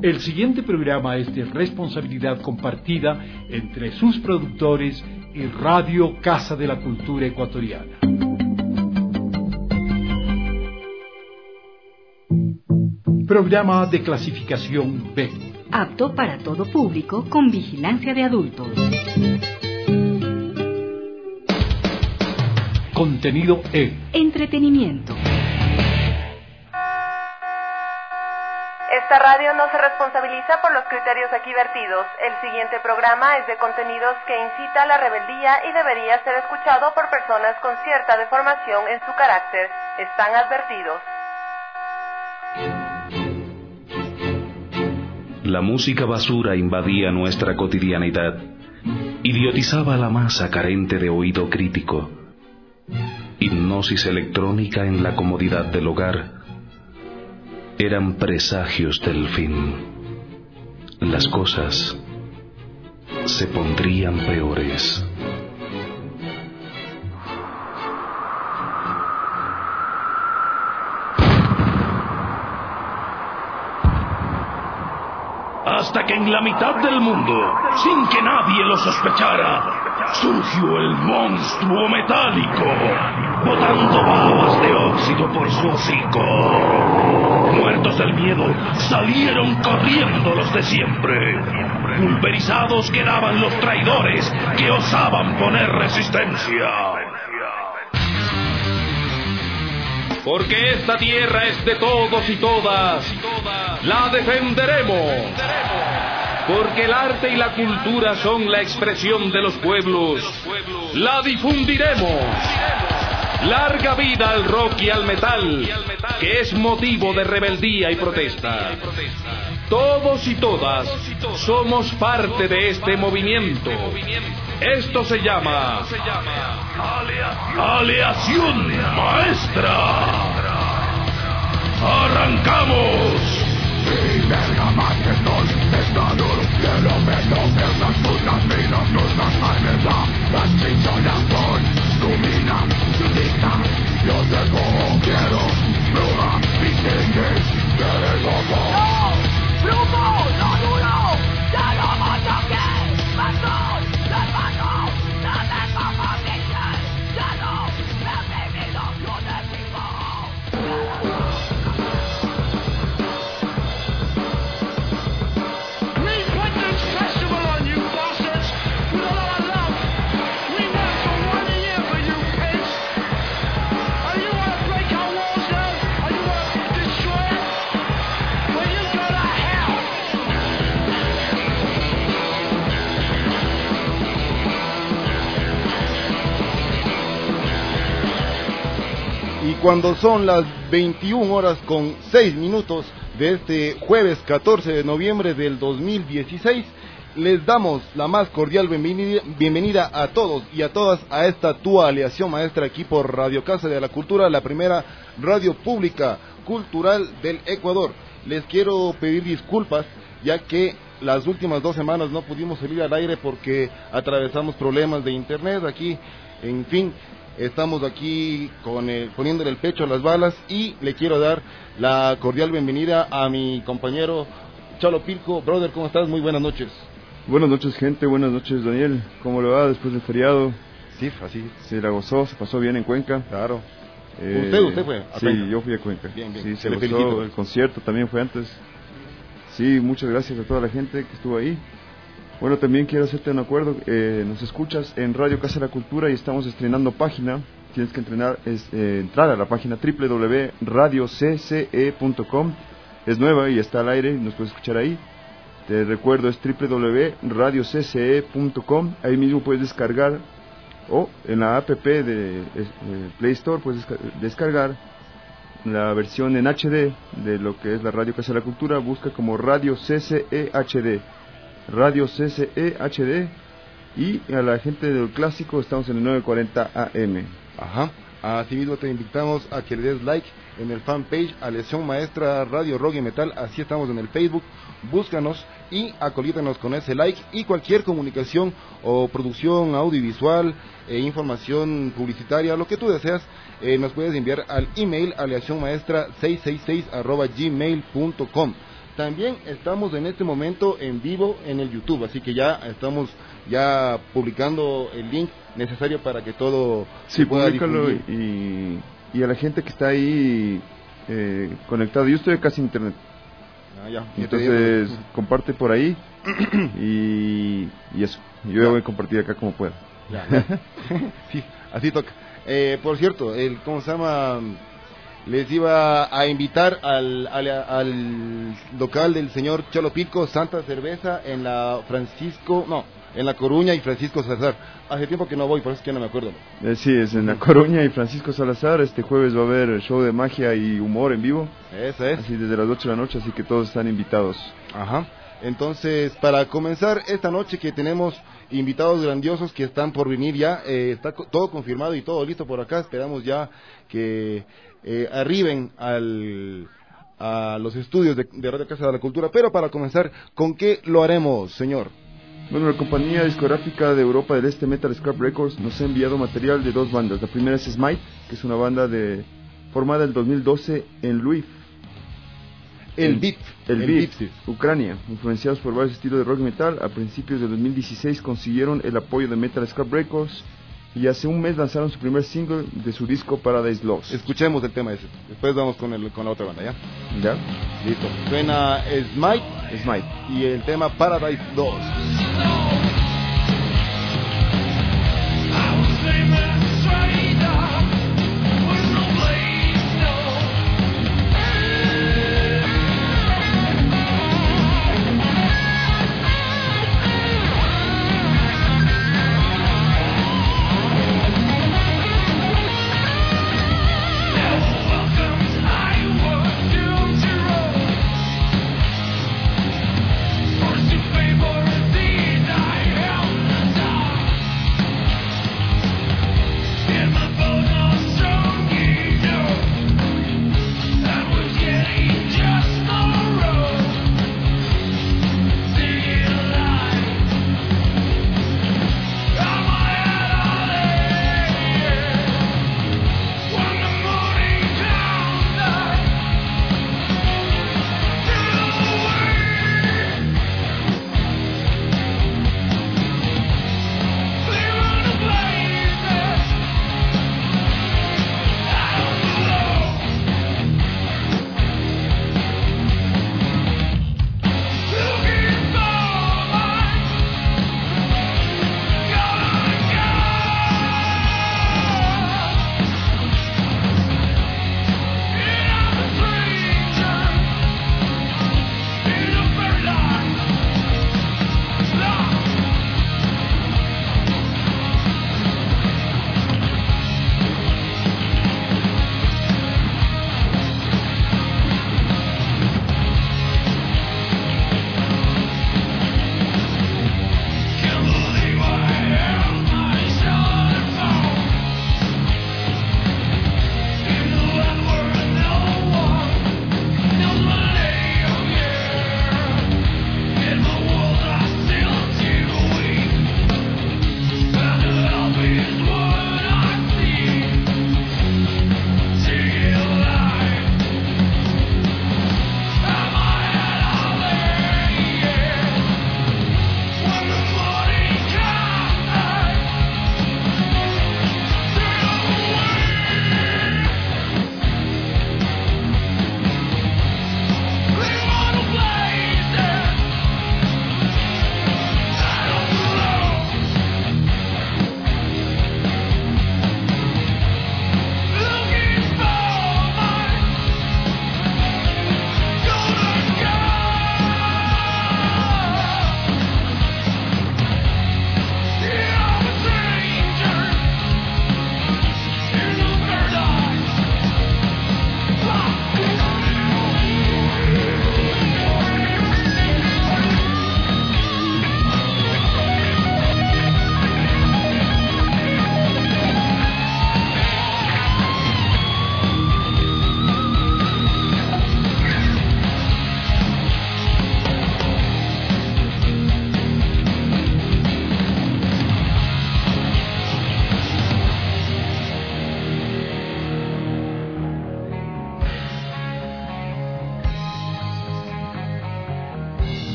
El siguiente programa es de responsabilidad compartida entre sus productores y Radio Casa de la Cultura Ecuatoriana. Programa de clasificación B. Apto para todo público con vigilancia de adultos. Contenido E. Entretenimiento. Esta radio no se responsabiliza por los criterios aquí vertidos. El siguiente programa es de contenidos que incita a la rebeldía y debería ser escuchado por personas con cierta deformación en su carácter. Están advertidos. La música basura invadía nuestra cotidianidad, idiotizaba a la masa carente de oído crítico. Hipnosis electrónica en la comodidad del hogar. Eran presagios del fin. Las cosas se pondrían peores. Hasta que en la mitad del mundo, sin que nadie lo sospechara, surgió el monstruo metálico, botando babas de óxido por su hocico. Muertos del miedo, salieron corriendo los de siempre. Pulverizados quedaban los traidores que osaban poner resistencia. Porque esta tierra es de todos y todas, la defenderemos. Porque el arte y la cultura son la expresión de los pueblos, la difundiremos. Larga vida al rock y al metal, que es motivo de rebeldía y protesta. Todos y todas somos parte de este movimiento. Esto se llama Aleación Maestra. ¡Arrancamos! Cuando son las 21 horas con 6 minutos de este jueves 14 de noviembre del 2016, les damos la más cordial bienvenida a todos y a todas a esta tu Aleación Maestra aquí por Radio Casa de la Cultura, la primera radio pública cultural del Ecuador. Les quiero pedir disculpas ya que las últimas 2 semanas no pudimos salir al aire porque atravesamos problemas de internet aquí, en fin. Estamos aquí poniéndole el pecho a las balas y le quiero dar la cordial bienvenida a mi compañero Chalo Pilco. Brother, ¿cómo estás? Muy buenas noches. Buenas noches, gente. Buenas noches, Daniel. ¿Cómo le va después del feriado? Sí, así. Se la gozó, se pasó bien en Cuenca. Claro. ¿Usted fue a Cuenca? Sí, yo fui a Cuenca. Bien. Sí, se gozó. Felicito. El concierto también fue antes. Sí, muchas gracias a toda la gente que estuvo ahí. Bueno, también quiero hacerte un acuerdo, nos escuchas en Radio Casa de la Cultura y estamos estrenando página. Tienes que entrar a la página www.radiocce.com. Es nueva y está al aire, nos puedes escuchar ahí. Te recuerdo, es www.radiocce.com. Ahí mismo puedes descargar, o en la app de Play Store puedes descargar la versión en HD de lo que es la Radio Casa de la Cultura. Busca como Radio CCE HD. Radio CCE HD, y a la gente del clásico estamos en el 940 AM. Ajá. Asimismo te invitamos a que le des like en el fanpage Aleación Maestra Radio Rock y Metal. Así estamos en el Facebook. Búscanos y acolítanos con ese like, y cualquier comunicación o producción audiovisual, información publicitaria, lo que tú deseas, nos puedes enviar al email aleacionmaestra666@gmail.com. también estamos en este momento en vivo en el YouTube, así que ya estamos ya publicando el link necesario para que todo sí, se pueda públicalo difundir. y a la gente que está ahí conectado. Yo estoy casi en internet. Ya Entonces comparte por ahí y eso. Yo voy a compartir acá como pueda. Sí, así toca. Por cierto, ¿cómo se llama? Les iba a invitar al local del señor Cholo Pico, Santa Cerveza, en la Coruña y Francisco Salazar. Hace tiempo que no voy, por eso es que no me acuerdo. Sí, es en La Coruña y Francisco Salazar. Este jueves va a haber show de magia y humor en vivo. Eso es. Así desde las 8 de la noche, así que todos están invitados. Ajá. Entonces, para comenzar esta noche que tenemos invitados grandiosos que están por venir ya, está todo confirmado y todo listo por acá. Esperamos ya que arriben a los estudios de Radio Casa de la Cultura. Pero para comenzar, ¿con qué lo haremos, señor? Bueno, la compañía discográfica de Europa del Este, Metal Scrap Records, nos ha enviado material de 2 bandas. La primera es Smite, que es una banda formada en 2012 en Lviv, Lviv, sí. Ucrania. Influenciados por varios estilos de rock y metal, a principios de 2016 consiguieron el apoyo de Metal Scrap Records y hace un mes lanzaron su primer single de su disco Paradise Lost. Escuchemos el tema ese, después vamos con la otra banda, ¿ya? ¿Ya? Listo. Suena Smite y el tema Paradise Lost.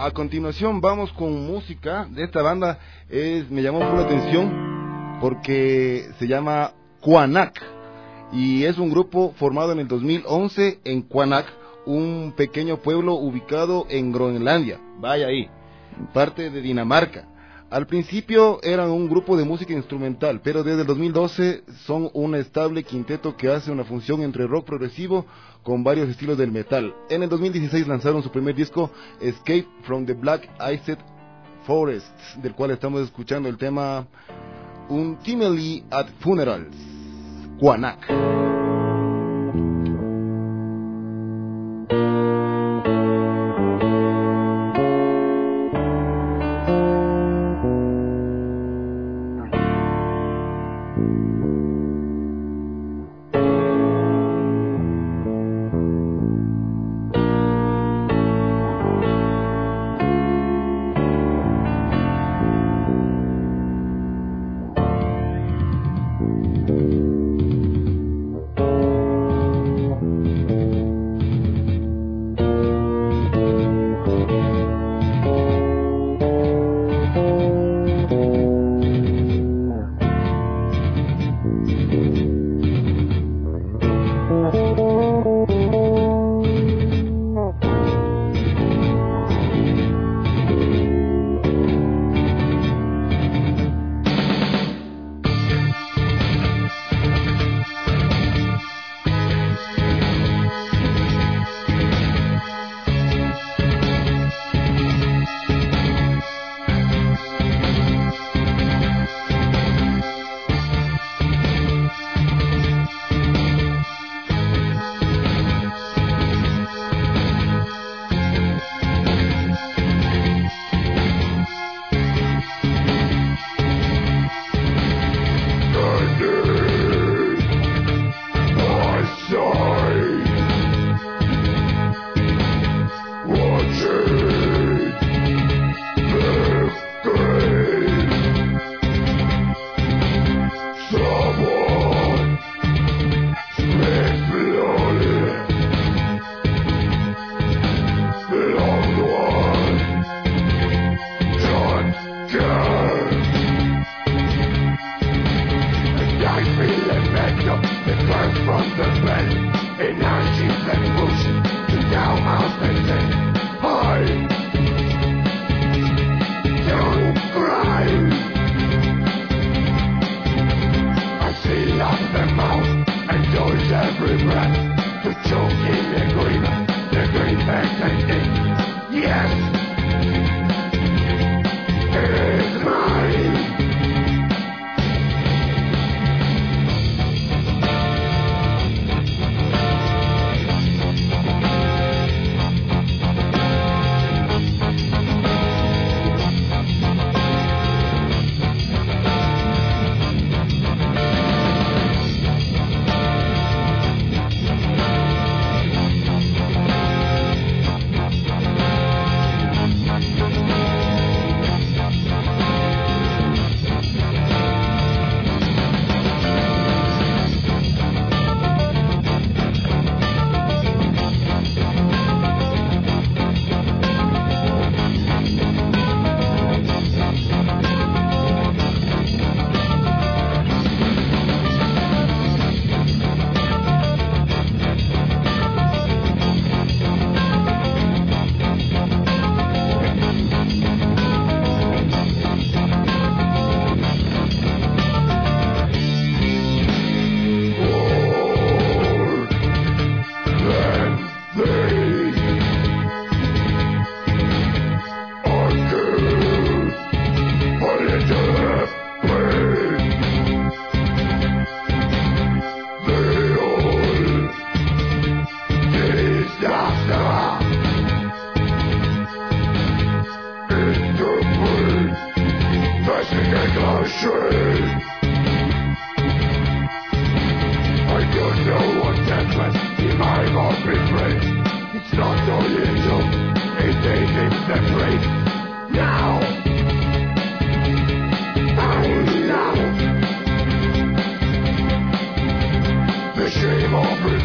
a continuación vamos con música de esta banda. Me llamó mucho la atención porque se llama Qaanaaq y es un grupo formado en el 2011 en Qaanaaq, un pequeño pueblo ubicado en Groenlandia, vaya ahí, parte de Dinamarca. Al principio eran un grupo de música instrumental, pero desde el 2012 son un estable quinteto que hace una función entre rock progresivo con varios estilos del metal. En el 2016 lanzaron su primer disco, Escape from the Black Iced Forest, del cual estamos escuchando el tema Ultimately at Funerals, Qaanaaq.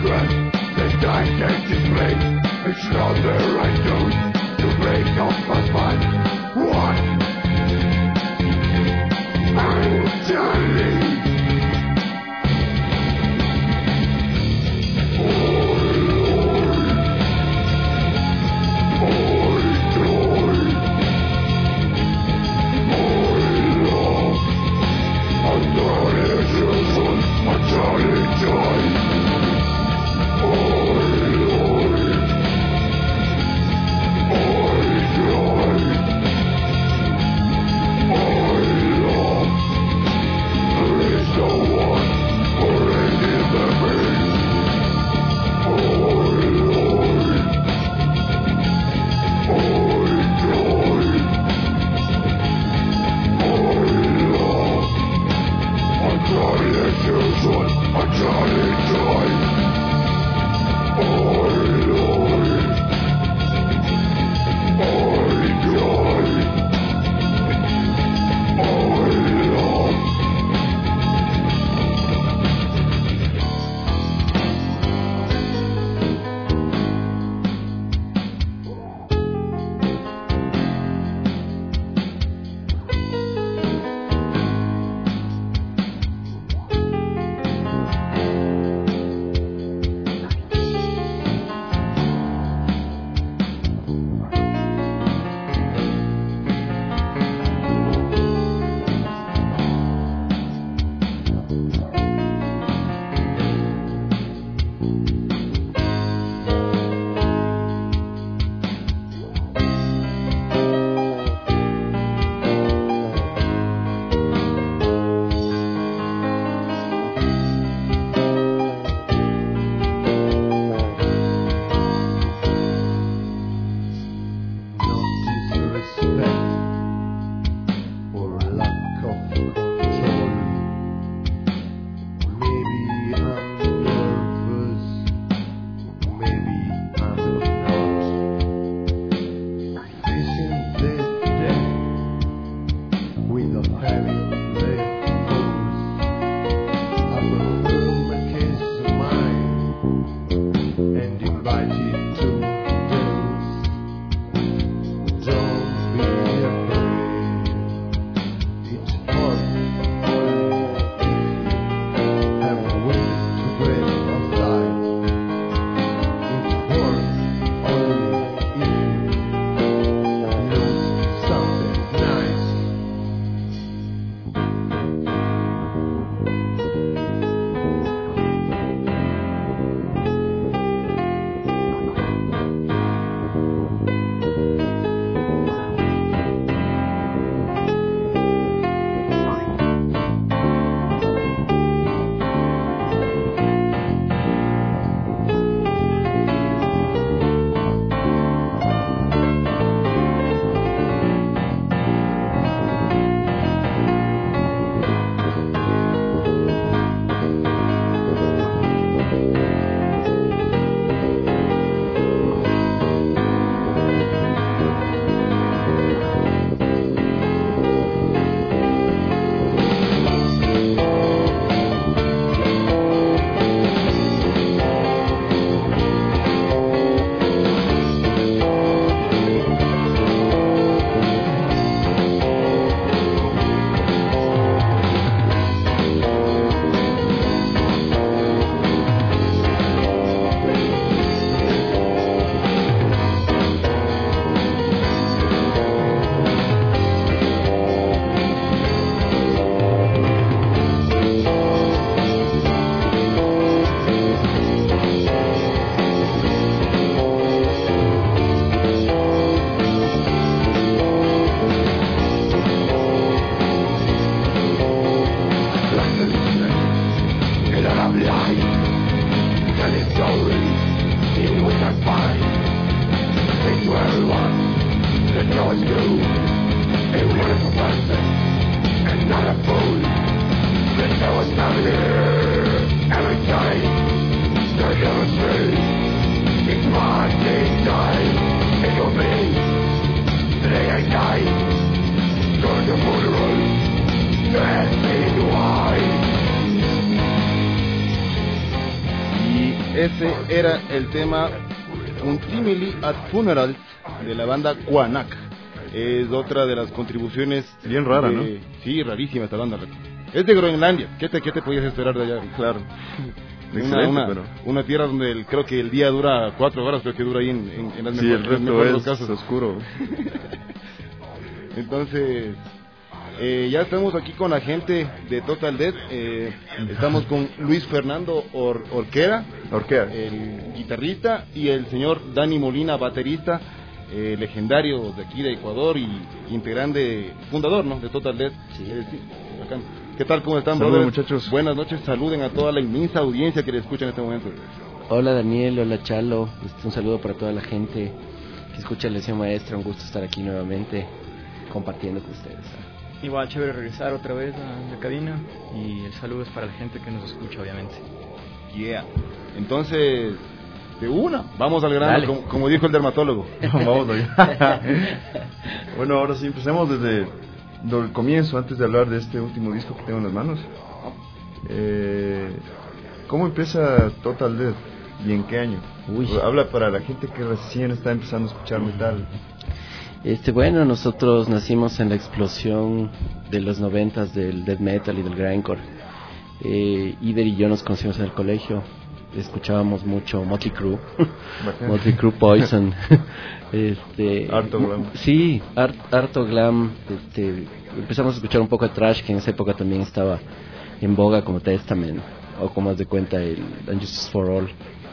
It's not the right tone to break off my Este era el tema Untimely at Funerals de la banda Quanac. Es otra de las contribuciones bien rara, ¿no? Sí, rarísima esta banda. Es de Groenlandia. ¿Qué te podías esperar de allá? Claro. Una tierra donde creo que el día dura 4 horas, creo que dura ahí en las sí, el resto es casos. Oscuro. Entonces, ya estamos aquí con la gente de Total Death. Estamos con Luis Fernando Orquera, el guitarrista, y el señor Dani Molina, baterista, legendario de aquí de Ecuador y integrante, fundador, ¿no?, de Total Death. Sí. Bacán. ¿Qué tal? ¿Cómo están, Saludos, brothers? Muchachos. Buenas noches, saluden a toda la inmensa audiencia que le escucha en este momento. Hola Daniel, hola Chalo, un saludo para toda la gente que escucha la Lección Maestra, un gusto estar aquí nuevamente compartiendo con ustedes. Igual chévere regresar otra vez a la cabina, y el saludo es para la gente que nos escucha, obviamente. Yeah. Entonces, de una, vamos al grano, como dijo el dermatólogo. Vamos allá. Bueno, ahora sí, empecemos desde el comienzo, antes de hablar de este último disco que tengo en las manos. ¿Cómo empieza Total Death y en qué año? Habla para la gente que recién está empezando a escuchar metal. Bueno, nosotros nacimos en la explosión de los 90s del death metal y del grindcore. Ider y yo nos conocimos en el colegio, escuchábamos mucho Motley Crue, Motley Crue, Poison, harto glam. Sí, harto glam. Empezamos a escuchar un poco de thrash, que en esa época también estaba en boga, como Testament, o como haz de cuenta el And Justice for All.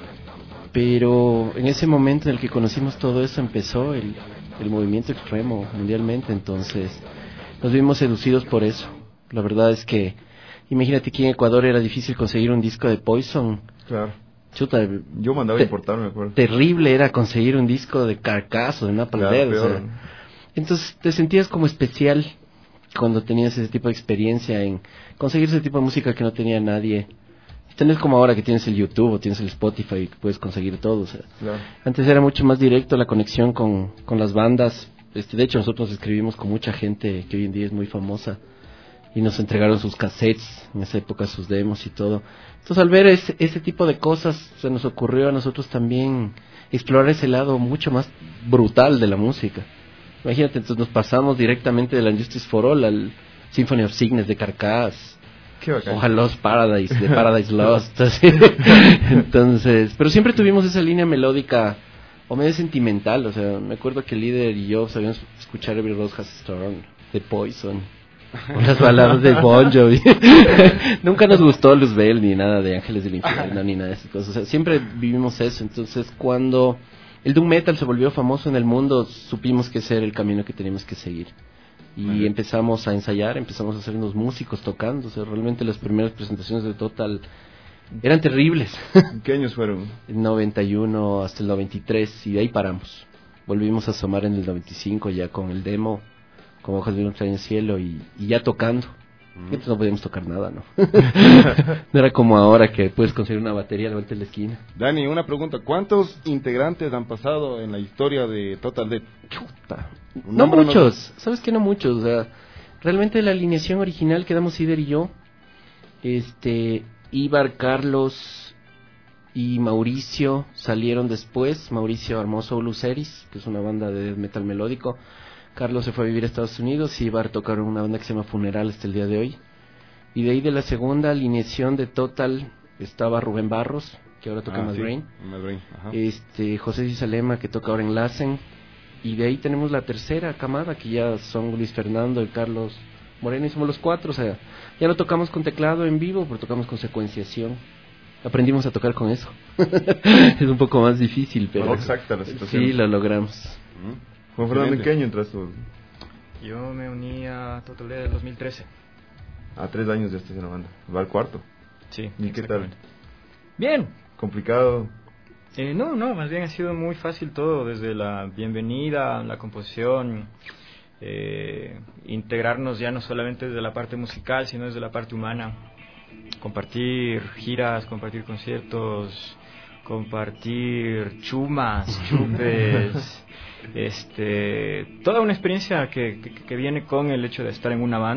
Pero en ese momento en el que conocimos todo eso, empezó el movimiento extremo mundialmente, entonces nos vimos seducidos por eso. La verdad es que, imagínate que en Ecuador era difícil conseguir un disco de Poison. Claro. Chuta, yo mandaba a importar, me acuerdo. Terrible era conseguir un disco de Carcass o de Napalm Death, o sea, entonces te sentías como especial cuando tenías ese tipo de experiencia en conseguir ese tipo de música que no tenía nadie. Tenés como ahora que tienes el YouTube o tienes el Spotify y puedes conseguir todo, o sea. Claro. Antes era mucho más directo la conexión con las bandas. De hecho, nosotros escribimos con mucha gente que hoy en día es muy famosa y nos entregaron sus cassettes, en esa época sus demos y todo. Entonces, al ver ese tipo de cosas, se nos ocurrió a nosotros también explorar ese lado mucho más brutal de la música. Imagínate, entonces nos pasamos directamente de la Justice for All al Symphony of Cygnus de Carcass, o Lost Paradise, de Paradise Lost, así. Entonces, pero siempre tuvimos esa línea melódica o medio sentimental, o sea, me acuerdo que el líder y yo sabíamos escuchar Every Rose Has a Thorn de Poison, o las baladas de Bon Jovi. Nunca nos gustó Luzbel ni nada de Ángeles del Infierno ni nada de esas cosas, o sea, siempre vivimos eso. Entonces, cuando el doom metal se volvió famoso en el mundo, supimos que ese era el camino que teníamos que seguir. Y empezamos a ensayar, empezamos a ser unos músicos tocando. O sea, realmente las primeras presentaciones de Total eran terribles. ¿En qué años fueron? El 91 hasta el 93, y de ahí paramos. Volvimos a asomar en el 95 ya con el demo, con Hojas de un extraño cielo, y ya tocando. Entonces no podíamos tocar nada, ¿no? No era como ahora que puedes conseguir una batería a la vuelta de la esquina. Dani, una pregunta. ¿Cuántos integrantes han pasado en la historia de Total Death? Chuta. No muchos, ¿sabes qué? No muchos. O sea, realmente la alineación original quedamos Ider y yo. Ibar, Carlos y Mauricio salieron después. Mauricio armó Soul Series, que es una banda de death metal melódico. Carlos se fue a vivir a Estados Unidos y Ibar tocaron una banda que se llama Funeral hasta el día de hoy. Y de ahí, de la segunda alineación de Total, estaba Rubén Barros, que ahora toca Mad Brain. José Cisalema, que toca ahora en Lassen. Y de ahí tenemos la tercera camada, que ya son Luis Fernando y Carlos Moreno, y somos los 4. O sea, ya no tocamos con teclado en vivo, pero tocamos con secuenciación. Aprendimos a tocar con eso. Es un poco más difícil, pero... No, exacta la situación. Sí, lo logramos. Juan Fernando, ¿en qué año entraste? Yo me uní a Total Death en 2013. 3 años ya estás en la banda. Va al cuarto. Sí. ¿Y qué tal? Bien. ¿Complicado? No, más bien ha sido muy fácil todo, desde la bienvenida, la composición, integrarnos ya no solamente desde la parte musical, sino desde la parte humana. Compartir giras, compartir conciertos, compartir chumas, chupes, toda una experiencia que viene con el hecho de estar en una banda,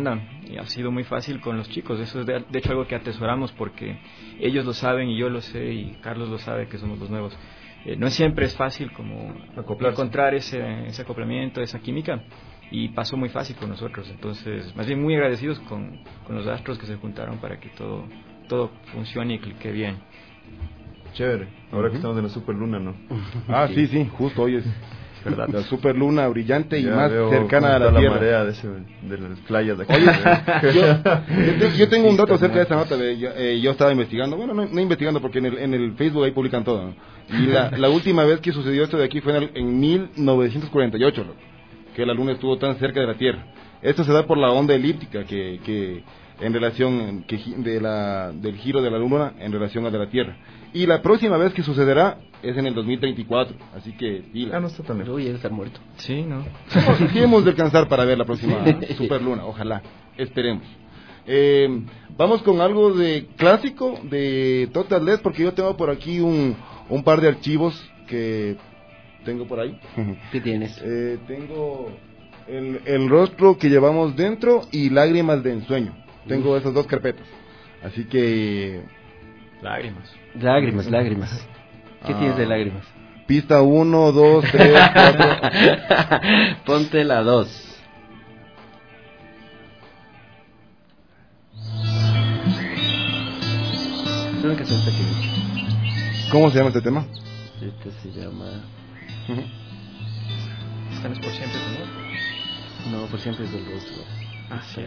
y ha sido muy fácil con los chicos. Eso es de hecho algo que atesoramos porque ellos lo saben y yo lo sé y Carlos lo sabe, que somos los nuevos. No siempre es fácil como encontrar ese acoplamiento, esa química, y pasó muy fácil con nosotros. Entonces, más bien muy agradecidos con los astros que se juntaron para que todo funcione y clique bien. Chévere, ahora que estamos en la superluna, ¿no? Sí, justo hoy es verdad. La superluna brillante y ya más cercana a la Tierra. Marea de las playas de aquí. Oye, yo tengo un dato acerca de esta nota. Yo estaba investigando, bueno, no investigando porque en el Facebook ahí publican todo, ¿no? Y la última vez que sucedió esto de aquí fue en 1948, que la luna estuvo tan cerca de la Tierra. Esto se da por la onda elíptica que en relación del giro de la luna en relación a de la Tierra. Y la próxima vez que sucederá es en el 2034, así que no está tan lejos. Uy, debe estar muerto. Sí, ¿no? Sí hemos de alcanzar para ver la próxima superluna, ojalá, esperemos. Vamos con algo de clásico de Total Death, porque yo tengo por aquí un par de archivos que tengo por ahí. ¿Qué tienes? Tengo el rostro que llevamos dentro y lágrimas de ensueño. Tengo esas dos carpetas, así que... Lágrimas. ¿Qué tienes de lágrimas? Pista 1, 2, 3, 4. Ponte la 2. Es una canción pequeña. ¿Cómo se llama este tema? Este se llama... ¿Están por siempre, no? No, por siempre es del rostro. Sí.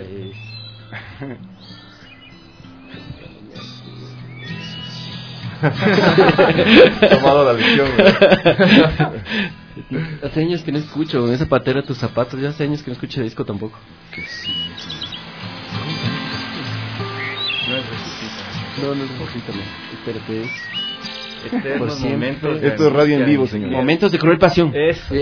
Tomado la lección. Hace años que no escucho esa patera tus zapatos. Ya hace años que no escucho disco tampoco. No es Resucita. No es Resucita, no. Espérate, es... Por siempre. Esto es radio en vivo, señor. Momentos de cruel pasión. Eso.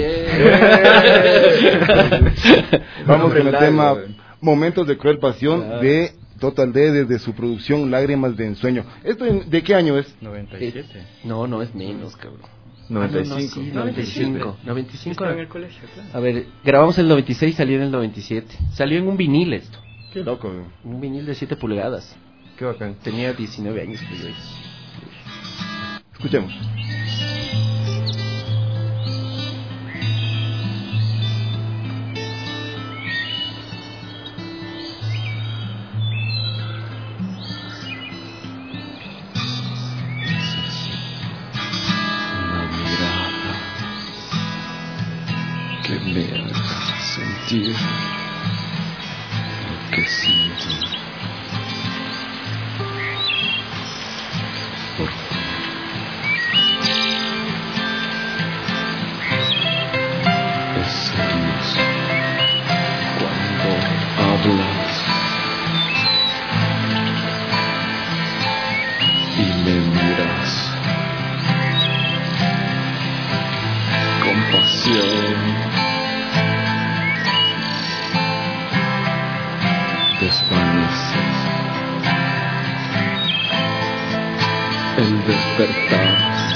Vamos con el tema Momentos de cruel pasión de Total D desde su producción Lágrimas de ensueño. ¿Esto de qué año es? 97. No es menos, cabrón. 95. 95. Estaba en el colegio, claro. A ver, grabamos el 96, salió en el 97. Salió en un vinil esto. Qué loco. Un vinil de 7 pulgadas. Qué bacán. Tenía 19 años que yo hice. Escuchemos. Me haga sentir lo que siento. Por favor. Es hermoso cuando hablas y me miras con pasión. Desvanece el despertar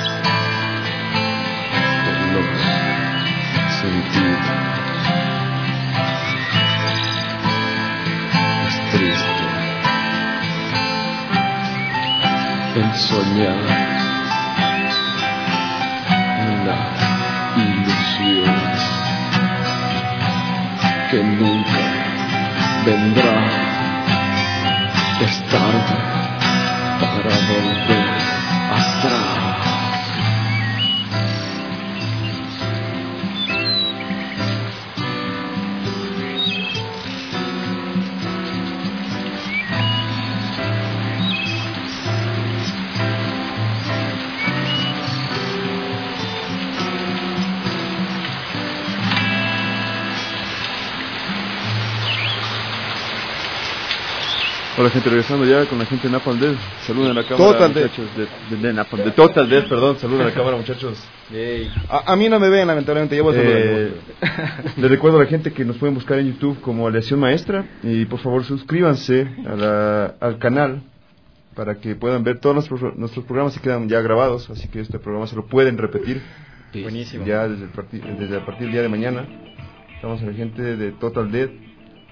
de los sentidos. Es triste el soñar la ilusión que nunca vendrá. Es tarde para volver atrás. Hola gente, regresando ya con la gente de Napalm Death. Saluden a la cámara, Total muchachos. De Total Death, perdón. Saluden a la cámara, muchachos. A mí no me ven, lamentablemente. Yo voy a saludar. Les recuerdo a la gente que nos pueden buscar en YouTube como Aleación Maestra. Y por favor suscríbanse al canal para que puedan ver todos nuestros programas que quedan ya grabados. Así que este programa se lo pueden repetir. Buenísimo. Ya desde a partir del día de mañana. Estamos en la gente de Total Death.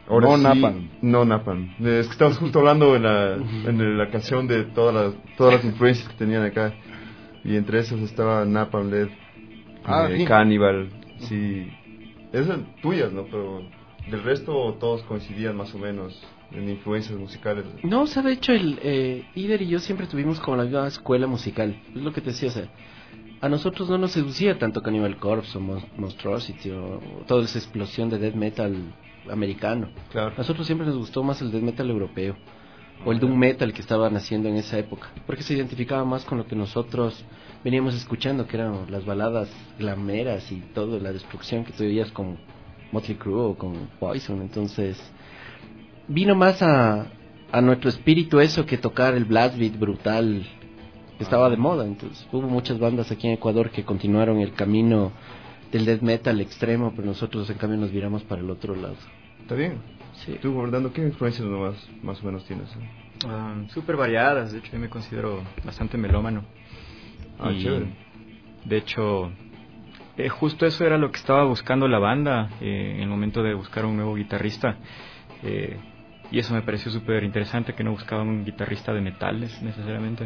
Ahora no sí, Napalm. No Napalm. Es que estamos justo hablando en la canción de todas las influencias que tenían acá. Y entre esas estaba Napalm Death, Sí. Cannibal, sí. Esas tuyas, ¿no? Pero del resto todos coincidían más o menos en influencias musicales. No, sabe, de hecho, Ider y yo siempre tuvimos como la misma escuela musical. Es lo que te decía, o sea, a nosotros no nos seducía tanto Cannibal Corpse o Monstrosity o toda esa explosión de death metal americano. Claro. A nosotros siempre nos gustó más el death metal europeo o el doom metal que estaba naciendo en esa época, porque se identificaba más con lo que nosotros veníamos escuchando, que eran las baladas glameras y toda la destrucción que tú veías con Motley Crue o con Poison. Entonces vino más a nuestro espíritu eso que tocar el blast beat brutal que estaba de moda. Entonces hubo muchas bandas aquí en Ecuador que continuaron el camino del death metal extremo, pero nosotros en cambio nos viramos para el otro lado. ¿Está bien? Sí. ¿Tú, Gordando, qué influencias más o menos tienes? Súper variadas, de hecho yo me considero bastante melómano. Chévere. De hecho, justo eso era lo que estaba buscando la banda en el momento de buscar un nuevo guitarrista. Y eso me pareció súper interesante, que no buscaban un guitarrista de metales necesariamente.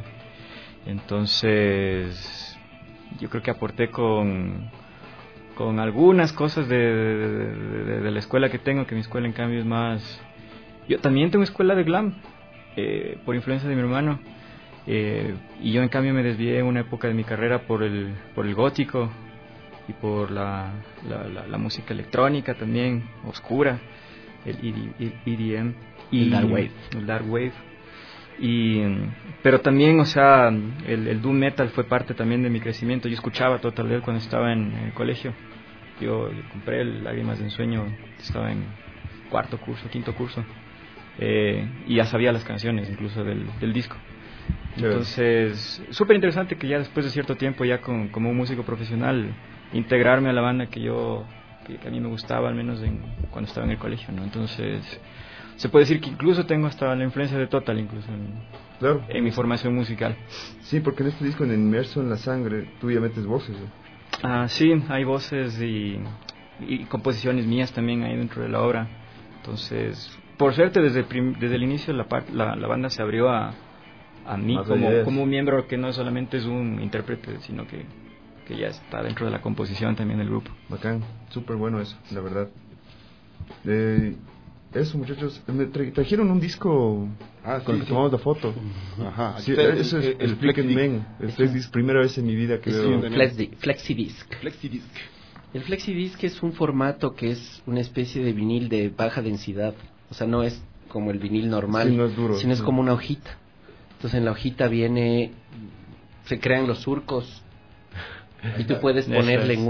Entonces yo creo que aporté con algunas cosas de la escuela que tengo, que mi escuela en cambio es más... Yo también tengo escuela de glam, por influencia de mi hermano, y yo en cambio me desvié en una época de mi carrera por el gótico y por la música electrónica también, oscura, el EDM y el Dark Wave. El Dark Wave. Pero también, o sea, el doom metal fue parte también de mi crecimiento. Yo escuchaba Total Death cuando estaba en el colegio. Yo compré el Lágrimas de Ensueño, estaba en quinto curso, y ya sabía las canciones incluso del disco. Entonces, súper interesante que ya después de cierto tiempo, ya como un músico profesional, integrarme a la banda que a mí me gustaba, al menos cuando estaba en el colegio, ¿no? Entonces se puede decir que incluso tengo hasta la influencia de Total, incluso en mi formación musical. Sí, porque en este disco, en Inmerso en la Sangre, tú ya metes voces, ¿no? Sí, hay voces y composiciones mías también ahí dentro de la obra. Entonces, por suerte, desde el inicio la banda se abrió a mí como un miembro que no solamente es un intérprete, sino que ya está dentro de la composición también del grupo. Bacán, súper bueno eso, la verdad. Eso, muchachos, me trajeron un disco con el que tomamos la foto. Ajá, sí, eso es el Flexidisc. El Flexidisc, primera vez en mi vida que veo. Flexidisc. El Flexidisc es un formato que es una especie de vinil de baja densidad. O sea, no es como el vinil normal, sí, no es duro, sino es como una hojita. Entonces en la hojita se crean los surcos. Y tú puedes ponerle en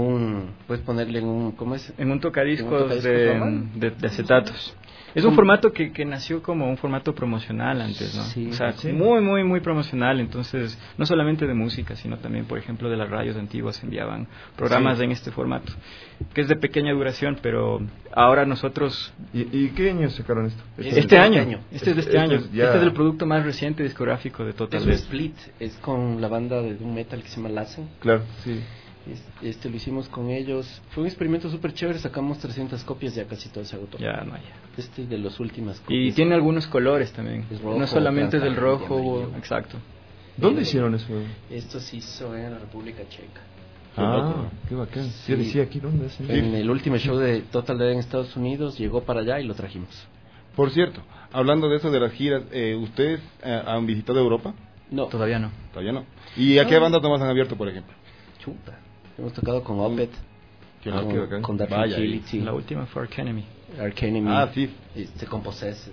un ¿cómo es? En un tocadiscos de acetatos. Es un formato que nació como un formato promocional antes, ¿no? Sí, o sea, sí. muy, muy, muy promocional. Entonces, no solamente de música, sino también, por ejemplo, de las radios antiguas enviaban programas en este formato, que es de pequeña duración, pero ahora nosotros... ¿Y qué año sacaron esto? Este año. Este es de este año. Ya... Este es el producto más reciente discográfico de Total Death. Es un split, es con la banda de doom metal que se llama Lassen. Claro, sí. Lo hicimos con ellos. Fue un experimento súper chévere. Sacamos 300 copias, ya casi todo se agotó. Ya, no, ya. Este es de las últimas copias. Y tiene algunos colores también. Rojo, no solamente es del rojo. Exacto. ¿Dónde hicieron eso? Esto se hizo en la República Checa. Qué bacán. Sí. Yo decía aquí, ¿dónde es? En el último show de Total Death en Estados Unidos, llegó para allá y lo trajimos. Por cierto, hablando de eso de las giras, ¿ustedes han visitado Europa? No. Todavía no. Todavía no. ¿Y a qué bandas nomás han abierto, por ejemplo? Chuta. Hemos tocado con Opeth, con Dark Tranquility. La última fue Arch Enemy. Sí. Con Possessed.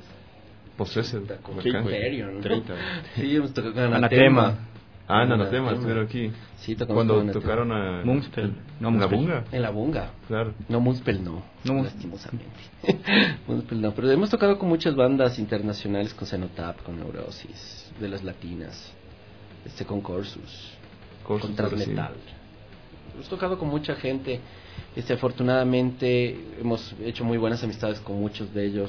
Con Hyperion. 30. Sí, hemos tocado con Anatema. Anatema, estuvieron aquí. Sí, tocamos cuando tocaron a Municipal. No, ¿en la Bunga? En la Bunga. Claro. No, Municipal no. Lastimosamente. Municipal no, pero hemos tocado con muchas bandas internacionales, con Cenotap, con Neurosis, de las latinas, con Corsus, con Transmetal. Hemos tocado con mucha gente. Afortunadamente hemos hecho muy buenas amistades con muchos de ellos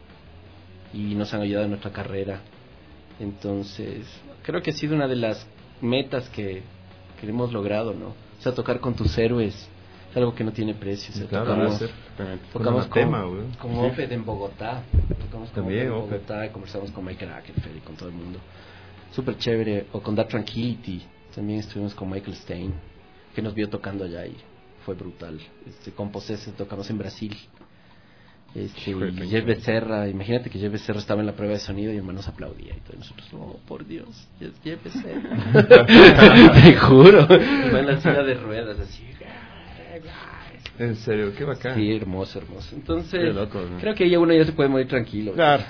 y nos han ayudado en nuestra carrera. Entonces, creo que ha sido una de las metas que hemos logrado, ¿no? O sea, tocar con tus héroes Es algo que no tiene precio. O sea, claro, tocamos con sí. Opeth en Bogotá. Tocamos con También Opeth en Bogotá y conversamos con Michael Akenfeld y con todo el mundo. Súper chévere. O con That Tranquility. También estuvimos con Michael Stein, que nos vio tocando allá y fue brutal. Con Possessed tocamos en Brasil. Y Jeff Becerra, imagínate que Jeff Becerra estaba en la prueba de sonido y el man nos aplaudía y todos nosotros, oh por Dios, es Jeff Becerra. Te juro, va en la silla de ruedas así. En serio, qué bacán. Sí, hermoso. Entonces, loco, ¿no? creo que uno ya se puede morir tranquilo. Claro.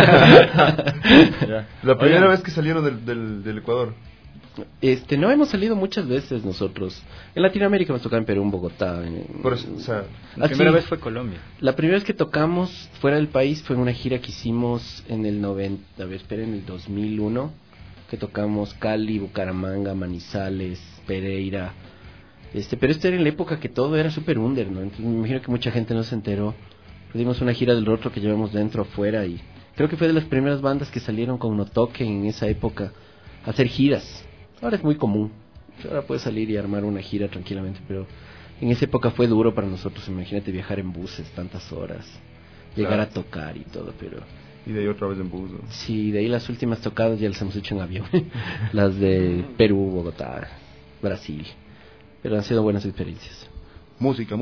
La primera vez que salieron del Ecuador. No hemos salido muchas veces nosotros. En Latinoamérica hemos tocado en Perú, en Bogotá. Por eso, o sea, la primera vez fue Colombia. La primera vez que tocamos fuera del país fue en una gira que hicimos en el 2001, que tocamos Cali, Bucaramanga, Manizales, Pereira. Pero era en la época que todo era super under, ¿no? Entonces me imagino que mucha gente no se enteró. Dimos una gira del rostro que llevamos dentro, afuera, y creo que fue de las primeras bandas que salieron con No Toque en esa época a hacer giras. Ahora es muy común. Ahora puedes salir y armar una gira tranquilamente, pero en esa época fue duro para nosotros. Imagínate viajar en buses tantas horas, llegar a tocar y todo, pero... Y de ahí otra vez en bus, ¿no? Sí, de ahí las últimas tocadas ya las hemos hecho en avión. Las de Perú, Bogotá, Brasil. Pero han sido buenas experiencias. Música.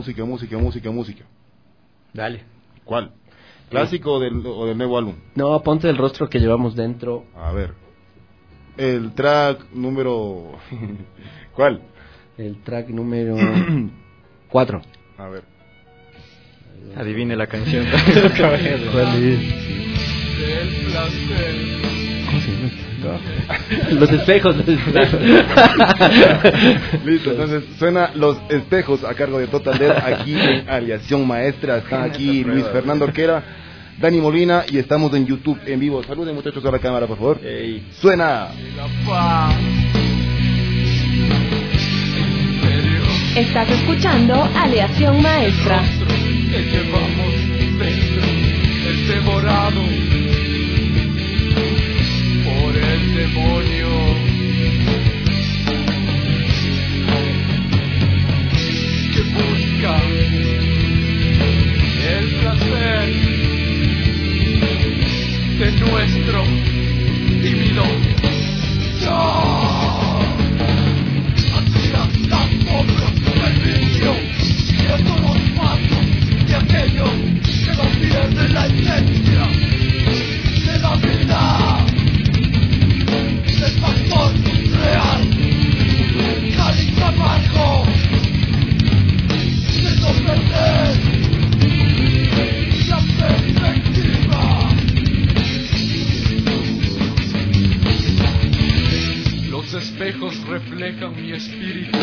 Dale. ¿Cuál? ¿Clásico o del nuevo álbum? No, ponte el rostro que llevamos dentro. A ver. El track número... ¿Cuál? El track número 4. A ver. Adivine la canción. ¿Cuál es? ¿Cómo se llama? Los espejos. Listo, entonces suena Los Espejos a cargo de Total Dead aquí en Aleación Maestra. Están aquí Luis Fernando Orquera, Dani Molina y estamos en YouTube en vivo. Saluden muchachos a la cámara, por favor. Hey. Suena. Estás escuchando Aleación Maestra. Que llevamos dentro es devorado por el demonio. Que busca el placer de nuestro tímido yo. Hacía la sombra del vicio y esto nos pasa de aquello que no pierde la esencia de la vida, del factor real, cáliz amargo, de comprender la perspectiva. Los espejos reflejan mi espíritu.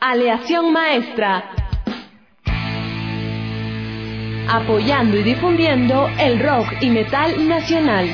Aleación Maestra. Apoyando y difundiendo el rock y metal nacional.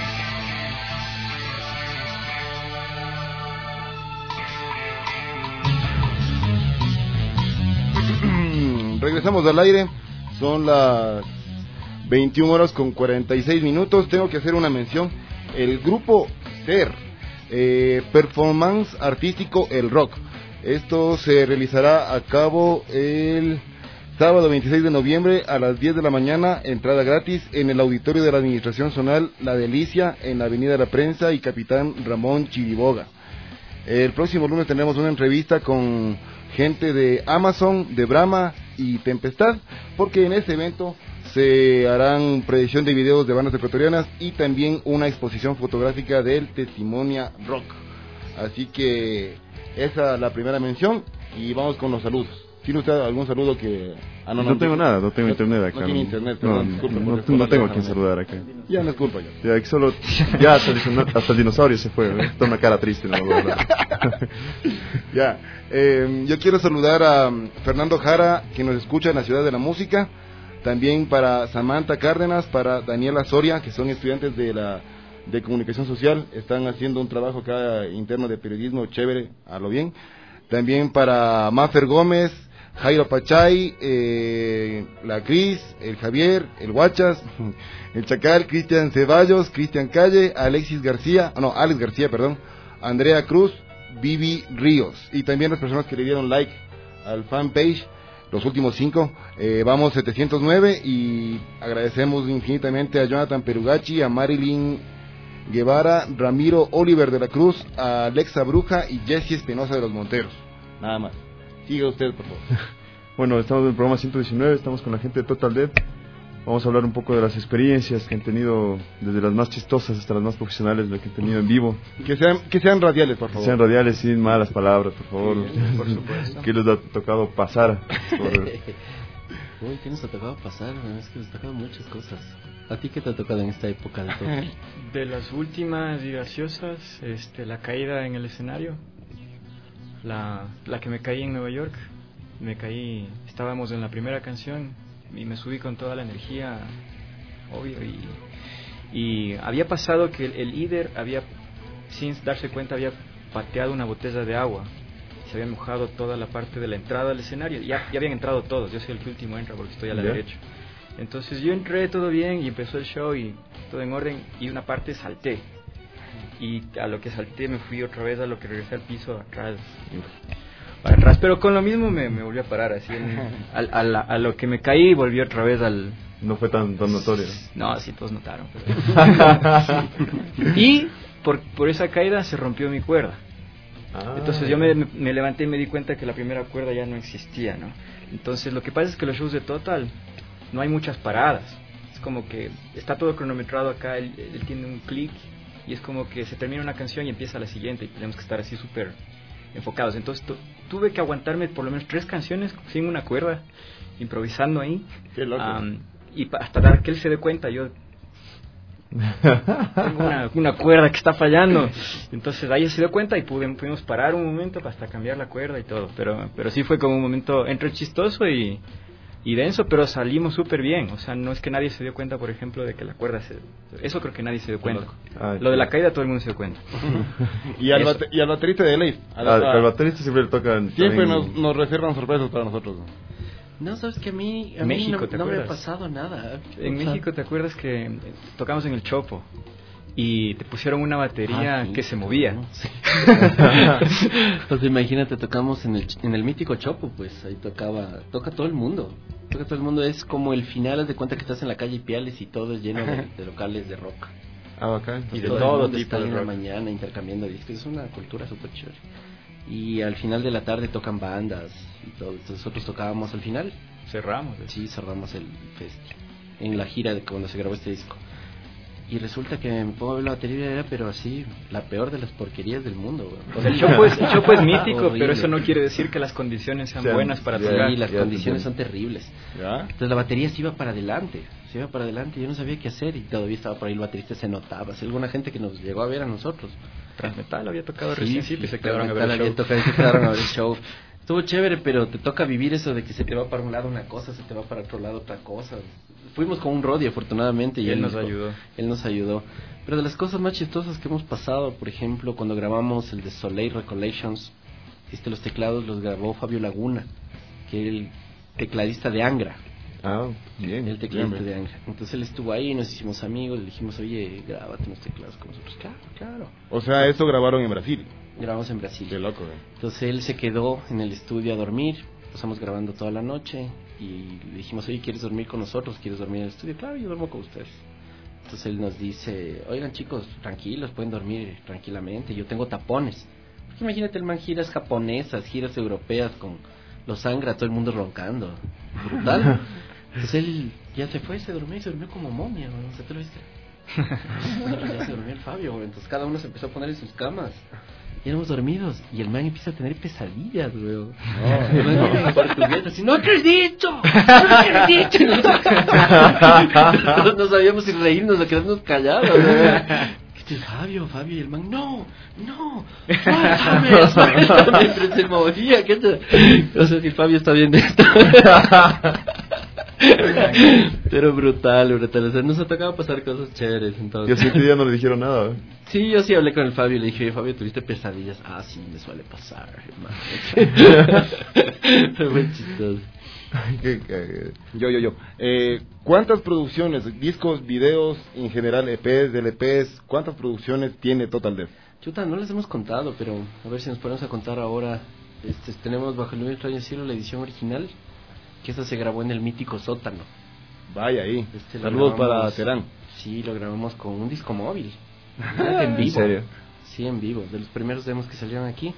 Regresamos al aire, son las 21 horas con 46 minutos. Tengo que hacer una mención. El grupo SER, Performance Artístico El Rock. Esto se realizará a cabo el sábado 26 de noviembre a las 10 de la mañana, entrada gratis, en el auditorio de la Administración Zonal La Delicia, en la Avenida La Prensa y Capitán Ramón Chiriboga. El próximo lunes tendremos una entrevista con gente de Amazon, de Brahma y Tempestad, porque en este evento se harán proyección de videos de bandas ecuatorianas y también una exposición fotográfica del Testimonia Rock. Así que esa es la primera mención y vamos con los saludos. ¿Tiene usted algún saludo que...? No tengo nada, no tengo internet acá. No tiene internet, perdón, disculpe. No tengo a quien saludar acá. Ya no es culpa ya. Ya hasta el dinosaurio se fue, está una cara triste. No, ya, yo quiero saludar a Fernando Jara, que nos escucha en la Ciudad de la Música. También para Samantha Cárdenas, para Daniela Soria, que son estudiantes de comunicación social, están haciendo un trabajo acá interno de periodismo chévere, a lo bien. También para Mafer Gómez, Jairo Pachay, la Cris, el Javier, el Guachas, el Chacal, Cristian Ceballos, Cristian Calle, Alex García, Andrea Cruz, Vivi Ríos, y también las personas que le dieron like al fanpage, los últimos 5, vamos 709, y agradecemos infinitamente a Jonathan Perugachi, a Marilyn Guevara, Ramiro Oliver de la Cruz, a Alexa Bruja y Jessie Espinosa de los Monteros. Nada más. Siga usted, por favor. Bueno, estamos en el programa 119, estamos con la gente de Total Death. Vamos a hablar un poco de las experiencias que han tenido, desde las más chistosas hasta las más profesionales, lo que han tenido en vivo. Que sean radiales, por favor. Que sean radiales, sin malas palabras, por favor. Sí, por supuesto. ¿Qué les ha tocado pasar? Uy, ¿qué nos ha tocado pasar? Es que nos ha tocado muchas cosas. ¿A ti qué te ha tocado en esta época de todo? De las últimas y graciosas, la caída en el escenario. La que me caí en Nueva York. Estábamos en la primera canción y me subí con toda la energía, obvio, y había pasado que el líder sin darse cuenta, había pateado una botella de agua. Se había mojado toda la parte de la entrada al escenario. Ya habían entrado todos, yo soy el que último entra porque estoy a la derecha. Entonces yo entré, todo bien, y empezó el show y todo en orden, y una parte salté. Y a lo que salté me fui otra vez, a lo que regresé al piso, para atrás, pero con lo mismo me volví a parar, así a lo que me caí volví otra vez al... No fue tan notorio. No, sí, todos notaron. Pero... Y por esa caída se rompió mi cuerda. Entonces yo me levanté y me di cuenta que la primera cuerda ya no existía, ¿no? Entonces lo que pasa es que los shows de Total no hay muchas paradas. Es como que está todo cronometrado acá, él tiene un clic y es como que se termina una canción y empieza la siguiente y tenemos que estar así súper enfocados. Entonces tuve que aguantarme por lo menos 3 canciones sin una cuerda, improvisando ahí. Qué loco. Y hasta dar que él se dé cuenta, yo tengo una cuerda que está fallando. Entonces ahí se dio cuenta y pudimos parar un momento hasta cambiar la cuerda y todo. Pero sí fue como un momento entre chistoso y denso, pero salimos súper bien. O sea, no es que nadie se dio cuenta, por ejemplo, de que la cuerda eso creo que nadie se dio cuenta. Lo de la caída todo el mundo se dio cuenta. Y al baterista de Leif. Al baterista siempre le tocan... Siempre nos reservan sorpresas para nosotros, ¿no? No, sabes que a mí México, no me ha pasado nada. En México, ¿te acuerdas que tocamos en el Chopo? Y te pusieron una batería que se movía. Sí. Pues imagínate, tocamos en el mítico Chopo, pues ahí toca todo el mundo. Es como el final, haz de cuenta que estás en la calle Ipiales y todo es lleno de locales de rock. Bacán. Y de todo tipo de rock. En la rock. mañana intercambiando discos, es una cultura súper chévere. Y al final de la tarde tocan bandas y todo. Entonces nosotros tocábamos al final. Cerramos. Sí, cerramos el festi en la gira de cuando se grabó este disco. Y resulta que me pongo a ver la batería, pero así, la peor de las porquerías del mundo, güey. O sea, el Chopo es mítico, horrible, pero eso no quiere decir que las condiciones sean buenas para tocar. Sí, las condiciones son terribles. ¿Ya? Entonces la batería se iba para adelante, yo no sabía qué hacer y todavía estaba por ahí el baterista, se notaba. Si alguna gente que nos llegó a ver a nosotros. Transmetal había tocado recién y se quedaron a ver el show. Se quedaron a ver el show. Estuvo chévere, pero te toca vivir eso de que se te va para un lado una cosa, se te va para otro lado otra cosa. Fuimos con un Roddy, afortunadamente, y él nos ayudó. Él nos ayudó. Pero de las cosas más chistosas que hemos pasado, por ejemplo, cuando grabamos el de Soleil Recollections, los teclados los grabó Fabio Laguna, que era el tecladista de Angra. Ah, bien. El tecladista de Angra. Entonces él estuvo ahí, nos hicimos amigos, le dijimos, oye, grábate unos teclados con nosotros. Claro. O sea, esto grabaron en Brasil. Grabamos en Brasil. Qué loco, Entonces él se quedó en el estudio a dormir, pasamos grabando toda la noche y le dijimos, oye, ¿quieres dormir con nosotros? ¿Quieres dormir en el estudio? Claro, yo duermo con ustedes. Entonces él nos dice, oigan chicos, tranquilos, pueden dormir tranquilamente, yo tengo tapones. Porque imagínate, el man, giras japonesas, giras europeas con los Angra, todo el mundo roncando. Brutal. Entonces él ya se durmió como momia, ¿no? O sea, ¿tú lo viste? Ya se durmió el Fabio, entonces cada uno se empezó a poner en sus camas. Y éramos dormidos, y el man empieza a tener pesadillas, güey. ¡No acredito! No sabíamos si reírnos o quedarnos callados, güey. Fabio, y el man, no, suéltame, mientras se movía. No sé si Fabio está viendo esto. Pero brutal, o sea, nos ha tocado pasar cosas chéveres. Entonces. Yo sí, ya no le dijeron nada, ¿eh? Sí, yo sí hablé con el Fabio y le dije, Fabio, ¿tuviste pesadillas? Ah, sí, me suele pasar, hermano. Fue muy chistoso. Yo. ¿Cuántas producciones, discos, videos, en general, EPs, DLPs, cuántas producciones tiene Total Death? Chuta, no les hemos contado, pero a ver si nos ponemos a contar ahora. Tenemos Bajo el Nuevo Extraño Cielo la edición original, que esta se grabó en el mítico sótano. Vaya ahí. Saludos para Terán. Sí, lo grabamos con un disco móvil. En vivo. ¿En serio? Sí, en vivo. De los primeros demos que salieron aquí.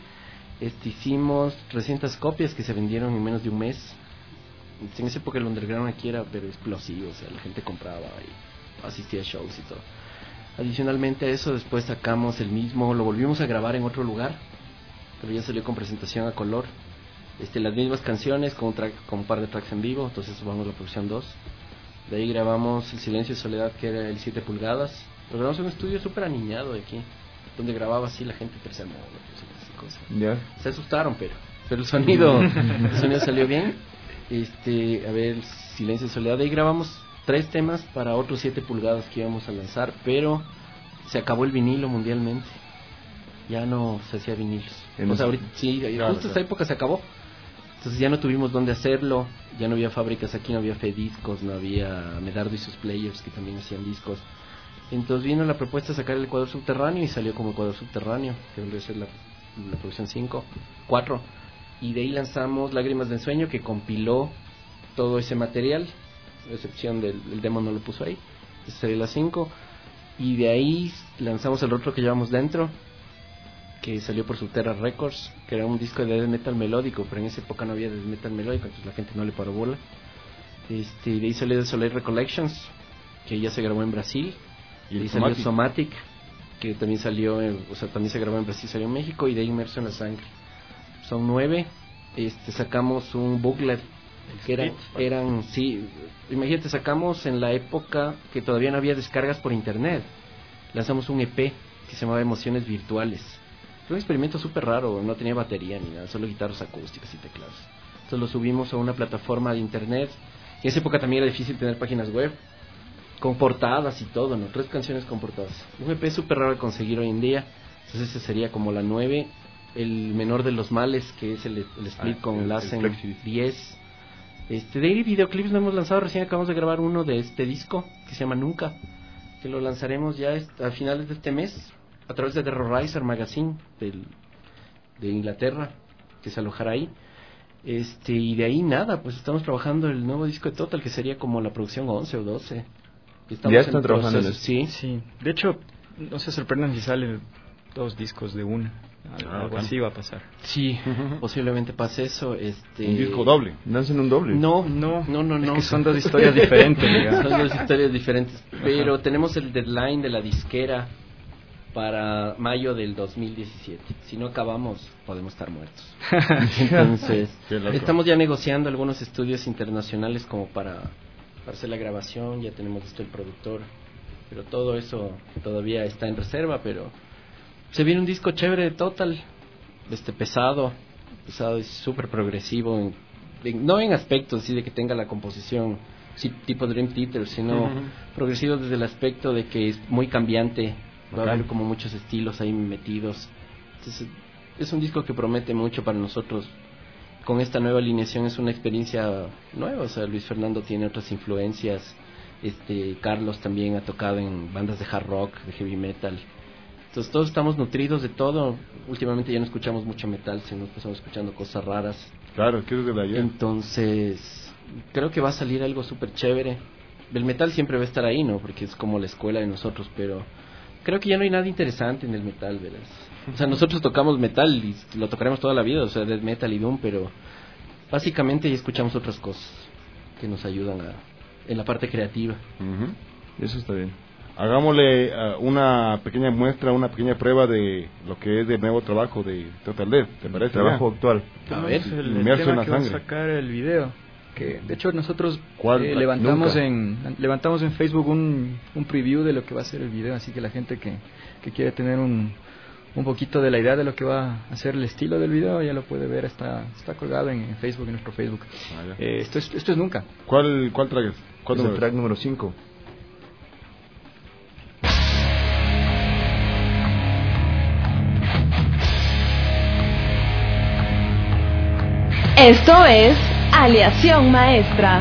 Hicimos 300 copias que se vendieron en menos de un mes. En esa época el underground aquí era pero explosivo, o sea, la gente compraba y asistía a shows y todo. Adicionalmente a eso, después sacamos el mismo, lo volvimos a grabar en otro lugar, pero ya salió con presentación a color. Las mismas canciones con un par de tracks en vivo, entonces subamos la producción 2. De ahí grabamos El Silencio y Soledad, que era el 7 pulgadas. Lo grabamos en un estudio súper aniñado de aquí, donde grababa así la gente tercer modo, cosas. Yeah. Se asustaron, pero el sonido salió bien. A ver, Silencio y Soledad. De ahí grabamos 3 temas para otros 7 pulgadas que íbamos a lanzar, pero se acabó el vinilo mundialmente. Ya no se hacía vinilos. O sea, ahorita, sí, justo esta época se acabó. Entonces ya no tuvimos dónde hacerlo, ya no había fábricas aquí, no había Fediscos, no había Medardo y sus players que también hacían discos. Entonces vino la propuesta de sacar el Ecuador Subterráneo y salió como Ecuador Subterráneo, que volvió a ser la producción 4. Y de ahí lanzamos Lágrimas de Ensueño, que compiló todo ese material, a excepción del demo no lo puso ahí. Esa sería la 5. Y de ahí lanzamos el otro que llevamos dentro, que salió por Subterra Records, que era un disco de death metal melódico, pero en esa época no había death metal melódico, entonces la gente no le paró bola. De ahí salió The Soleil Recollections, que ya se grabó en Brasil. Y de ahí salió Somatic, que también salió, también se grabó en Brasil, salió en México. Y de ahí Inmerso en la Sangre. Son 9. Sacamos un booklet que eran, sí, imagínate, sacamos en la época que todavía no había descargas por internet. Lanzamos un EP que se llamaba Emociones Virtuales. Fue un experimento súper raro, no tenía batería ni nada, solo guitarras acústicas y teclados. Entonces lo subimos a una plataforma de internet. En esa época también era difícil tener páginas web con portadas y todo, ¿no? 3 canciones con portadas. Un EP súper raro de conseguir hoy en día. Entonces ese sería como la 9. El Menor de los Males, que es el split con Lassen 10. De ahí videoclips no hemos lanzado, recién acabamos de grabar uno de este disco que se llama Nunca, que lo lanzaremos ya a finales de este mes a través de Terrorizer Magazine de Inglaterra, que se alojará ahí. Y de ahí nada, pues estamos trabajando el nuevo disco de Total, que sería como la producción 11 o 12. Ya están trabajando en eso. Sí. De hecho, no se sorprendan si salen 2 discos de una. Algo así va a pasar. Sí, posiblemente pase eso. Un disco doble. ¿No hacen un doble? No. Es que son 2 historias diferentes, digamos. Son 2 historias diferentes. Pero tenemos el deadline de la disquera para mayo del 2017. Si no acabamos, podemos estar muertos. Entonces, estamos ya negociando algunos estudios internacionales como para hacer la grabación. Ya tenemos listo el productor. Pero todo eso todavía está en reserva, pero se viene un disco chévere de Total, pesado, pesado, es súper progresivo, no en aspectos así de que tenga la composición tipo Dream Theater, sino progresivo desde el aspecto de que es muy cambiante, va a haber como muchos estilos ahí metidos. Entonces, es un disco que promete mucho para nosotros. Con esta nueva alineación es una experiencia nueva, o sea, Luis Fernando tiene otras influencias, Carlos también ha tocado en bandas de hard rock, de heavy metal. Entonces todos estamos nutridos de todo. Últimamente ya no escuchamos mucho metal, sino que estamos escuchando cosas raras. Claro, que es de ayer. Entonces creo que va a salir algo súper chévere. El metal siempre va a estar ahí, ¿no? Porque es como la escuela de nosotros, pero creo que ya no hay nada interesante en el metal, ¿verdad? O sea, nosotros tocamos metal y lo tocaremos toda la vida, o sea, death metal y doom, pero básicamente ya escuchamos otras cosas que nos ayudan en la parte creativa. Eso está bien. Hagámosle una pequeña muestra, una pequeña prueba de lo que es el nuevo trabajo de Total Death, ¿te parece? Trabajo actual. A ver, el tema que va a sacar el video, que de hecho nosotros levantamos en Facebook un preview de lo que va a ser el video, así que la gente que quiere tener un poquito de la idea de lo que va a ser el estilo del video ya lo puede ver, está colgado en Facebook, en nuestro Facebook. Esto es Nunca. ¿Cuál track es? ¿Cuál es el track número 5? Esto es Aleación Maestra.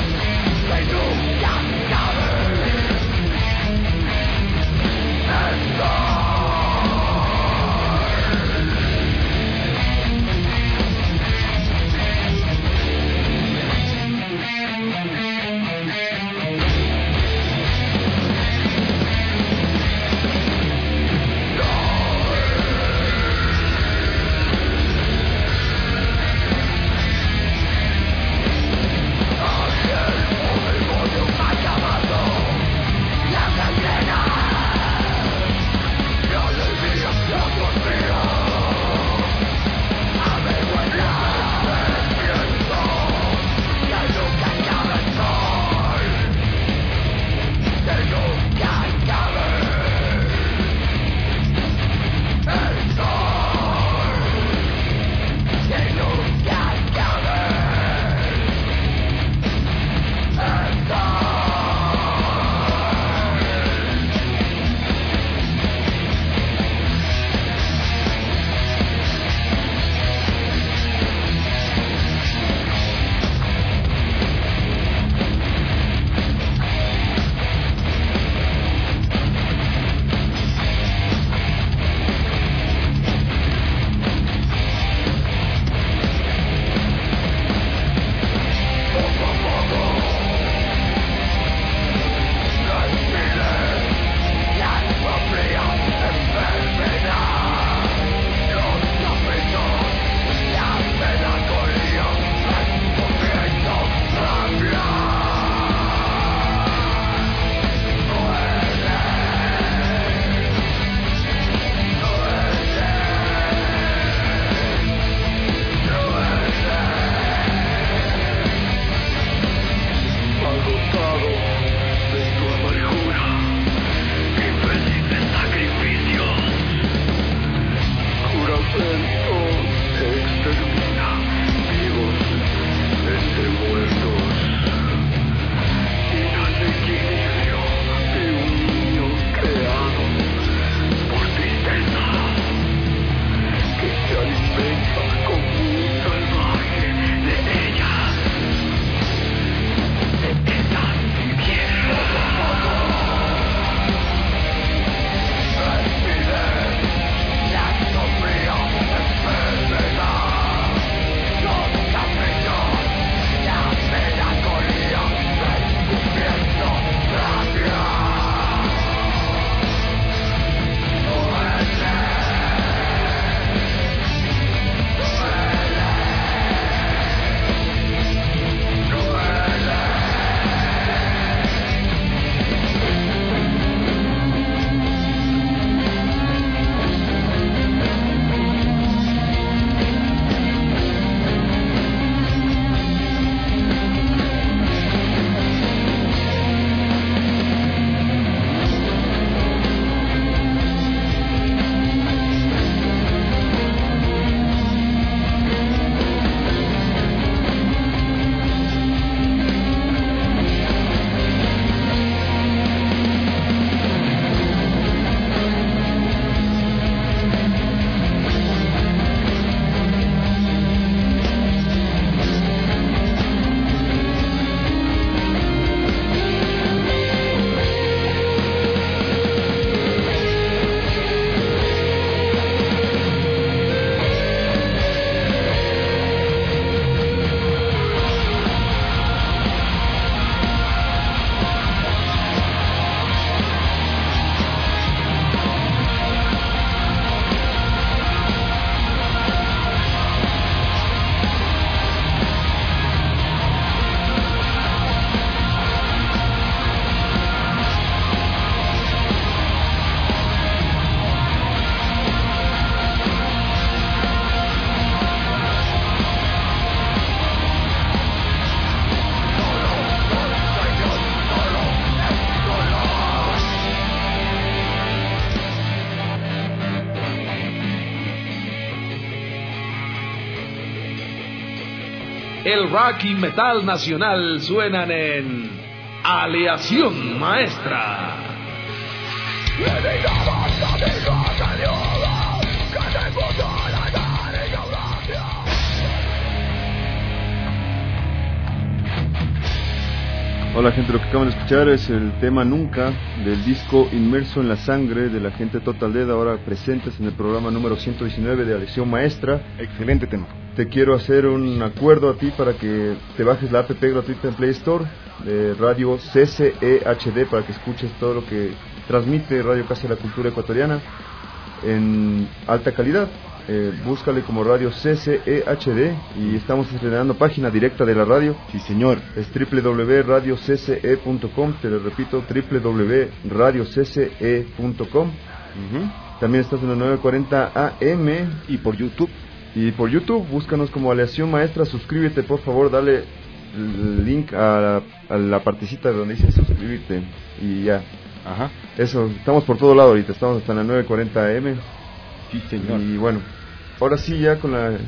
Hey! el rock y metal nacional suenan en Aleación Maestra. Hola gente, lo que acaban de escuchar es el tema Nunca del disco Inmerso en la Sangre de la gente Total Dead, ahora presentes en el programa número 119 de Aleación Maestra. Excelente tema. Te quiero hacer un acuerdo a ti para que te bajes la app gratuita en Play Store de Radio CCE HD para que escuches todo lo que transmite Radio Casa de la Cultura Ecuatoriana en alta calidad. Búscale como Radio CCE HD y estamos estrenando página directa de la radio. Sí, señor. Es www.radiocce.com. Te lo repito, www.radiocce.com. También estás en la 940 AM y por YouTube. Búscanos como Aleación Maestra. Suscríbete, por favor, dale el link a la partecita donde dice suscribirte y ya. Ajá. Eso, estamos por todo lado ahorita, estamos hasta en la 940 AM. Sí, señor. Y bueno, ahora sí ya con la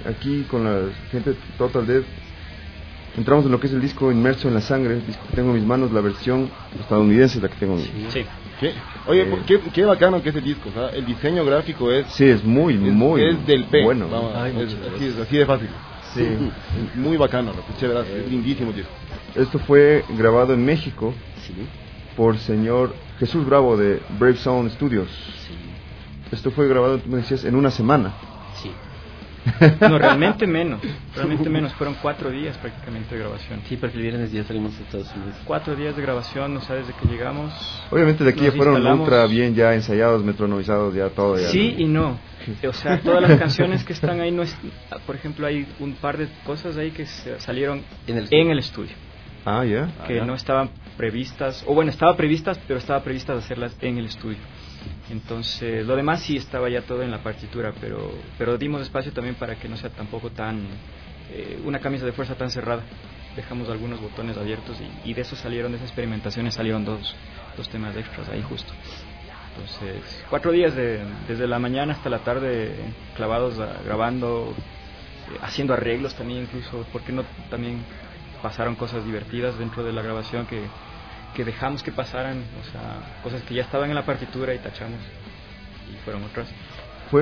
gente Total Dead entramos en lo que es el disco Inmerso en la Sangre, el disco que tengo en mis manos, la versión estadounidense, la que tengo. Sí. Oye, qué bacano que ese disco, ¿sabes? El diseño gráfico es... Sí, es muy es del P. Bueno. Vamos, así de fácil. Sí. Muy bacano, chévere, es lindísimo disco. Esto fue grabado en México por señor Jesús Bravo de Brave Sound Studios. Esto fue grabado, tú me decías, en una semana. Sí. No, realmente menos, fueron 4 días prácticamente de grabación. Sí, porque el viernes ya salimos de Estados Unidos. 4 días de grabación, no sabes, desde que llegamos. Obviamente de aquí ya fueron instalamos... ultra bien ya ensayados, metronomizados, ya todo. Ya, sí y no, o sea, todas las canciones que están ahí, no es, por ejemplo, hay un par de cosas ahí que salieron en el estudio. Ah, ya. Que no estaban previstas, o bueno, estaban previstas, pero estaba previstas hacerlas en el estudio. Entonces, lo demás sí estaba ya todo en la partitura, pero dimos espacio también para que no sea tampoco tan una camisa de fuerza tan cerrada. Dejamos algunos botones abiertos y de eso salieron, de esas experimentaciones salieron dos temas extras ahí justo. Entonces, 4 días desde la mañana hasta la tarde clavados grabando, haciendo arreglos también incluso, porque no también pasaron cosas divertidas dentro de la grabación que dejamos que pasaran, o sea, cosas que ya estaban en la partitura y tachamos y fueron otras. Fue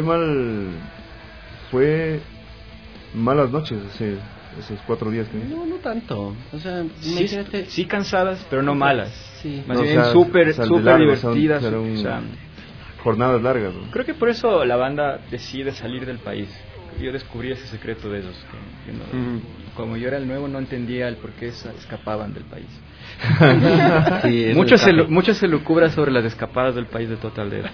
malas noches esos 4 días que... No tanto, o sea, sí cansadas, pero no malas. Sí. Más bien súper divertidas. Jornadas largas, ¿no? Creo que por eso la banda decide salir del país. Yo descubrí ese secreto de ellos. Como yo era el nuevo, no entendía el por qué escapaban del país. Sí, mucho se lucubra sobre las escapadas del país de Total Dead.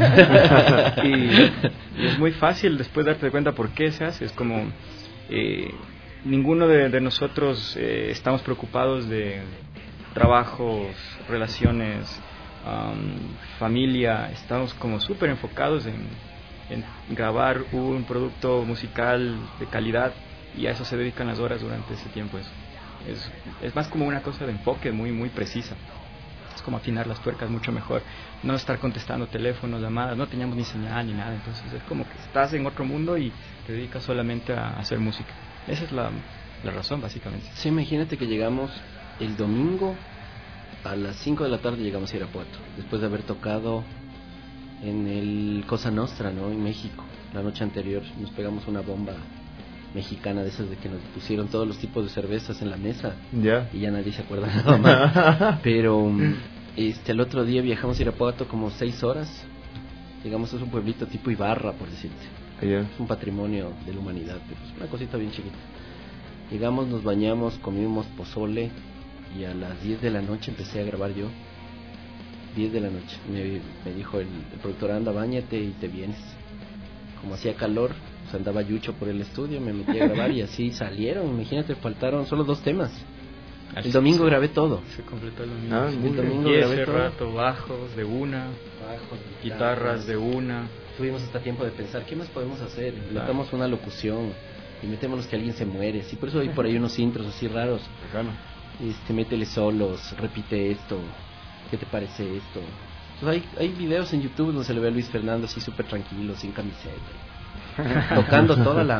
y es muy fácil después darte cuenta por qué se hace. Es como ninguno de nosotros estamos preocupados de trabajos, relaciones, familia. Estamos como súper enfocados en grabar un producto musical de calidad, y a eso se dedican las horas durante ese tiempo. Es más como una cosa de enfoque muy muy precisa. Es como afinar las tuercas mucho mejor, no estar contestando teléfonos, llamadas, no teníamos ni señal ni nada. Entonces es como que estás en otro mundo y te dedicas solamente a hacer música. Esa es la razón básicamente. Sí, imagínate que llegamos el domingo a las 5 de la tarde, llegamos a Irapuato después de haber tocado en el Cosa Nostra, ¿no? En México. La noche anterior nos pegamos una bomba mexicana de esas de que nos pusieron todos los tipos de cervezas en la mesa. Ya. Y ya nadie se acuerda nada más. Pero el otro día viajamos a Irapuato como 6 horas. Llegamos a un pueblito tipo Ibarra, por decirte. Yeah. Es un patrimonio de la humanidad, pero es una cosita bien chiquita. Llegamos, nos bañamos, comimos pozole y a las 10 de la noche empecé a grabar yo. 10 de la noche. Me dijo el productor, anda, báñate y te vienes. Como hacía calor, pues andaba yucho por el estudio, me metí a grabar y así salieron. Imagínate, faltaron solo 2 temas. El domingo grabé todo. Se completó el domingo. El domingo y grabé ese todo. Rato, bajos de una, guitarras de una. Tuvimos hasta tiempo de pensar, ¿qué más podemos hacer? Metamos una locución y metemos que alguien se muere. Sí, por eso hay por ahí unos intros así raros. Métele solos, repite esto. ¿Qué te parece esto? Pues hay videos en YouTube donde se le ve a Luis Fernando así súper tranquilo, sin camiseta, tocando toda la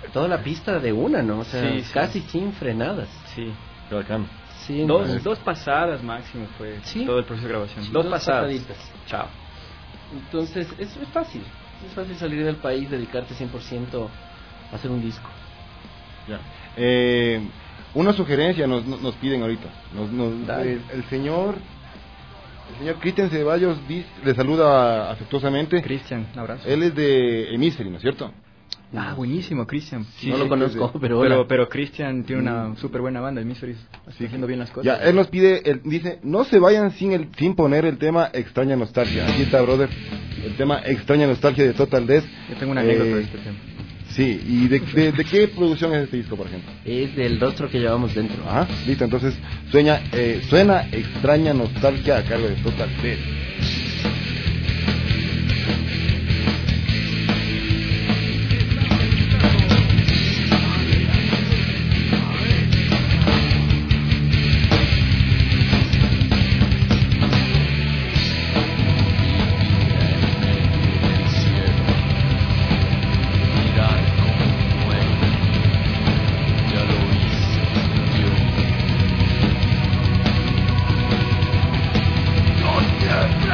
toda la pista de una, ¿no? O sea, Sí, casi sin frenadas. Sí. Qué bacán. Sí, Dos pasadas máximo fue todo el proceso de grabación. Sí, dos pasadas. pasaditas. Chao. Entonces, es fácil. Es fácil salir del país, dedicarte 100% a hacer un disco. Ya. Una sugerencia nos piden ahorita. El señor Cristian Ceballos le saluda afectuosamente. Cristian, un abrazo. Él es de Hemisfery, ¿no es cierto? Buenísimo, Cristian. Sí, no lo conozco, pero Cristian tiene una súper buena banda, el Mystery, está haciendo bien las cosas. Ya, él nos pide, dice, no se vayan sin poner el tema Extraña Nostalgia. Aquí está, brother, el tema Extraña Nostalgia de Total Death. Yo tengo una anécdota de este tema. Sí, ¿y de qué producción es este disco, por ejemplo? Es del rostro que llevamos dentro. Ah, listo, entonces suena Extraña Nostalgia a cargo de Total Death. No tiembla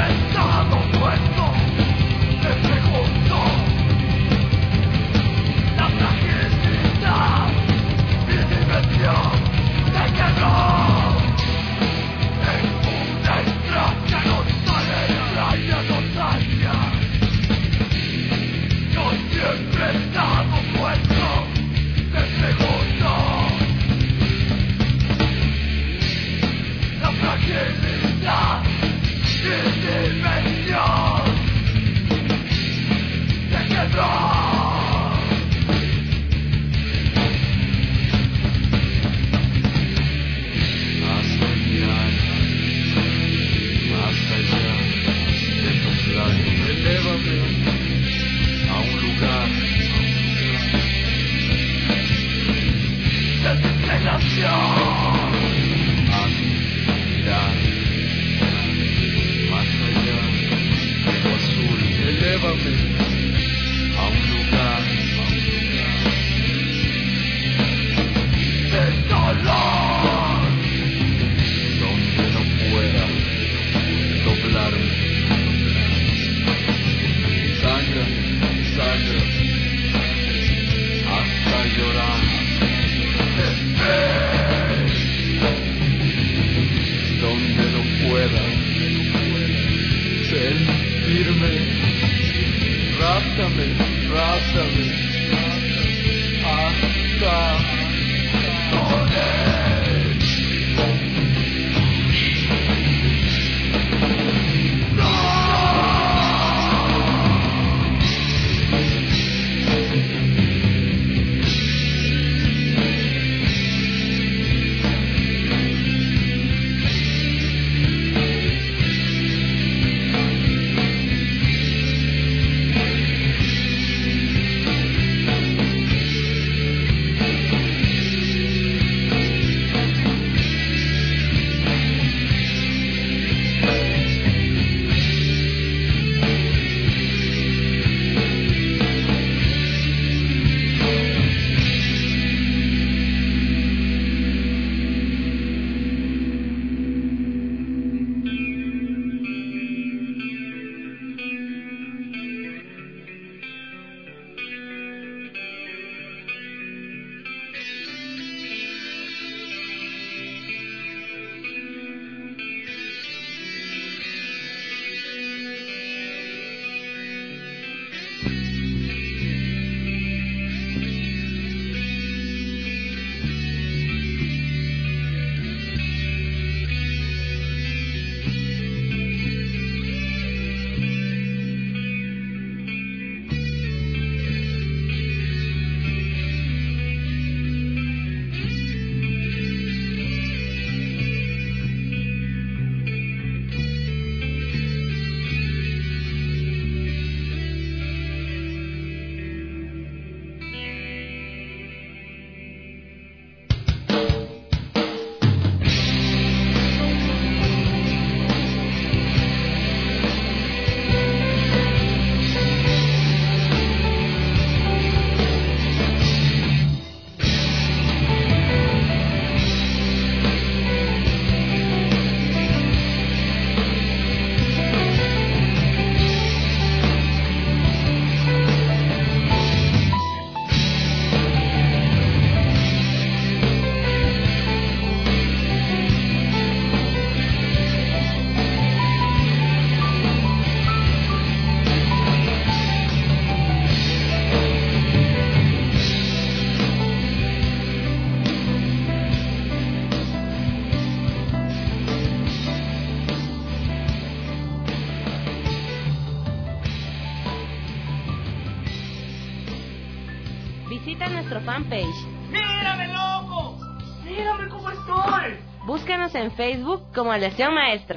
nuestro fanpage. ¡Mírame, loco! ¡Mírame cómo estoy! Búscanos en Facebook como Aleación Maestra.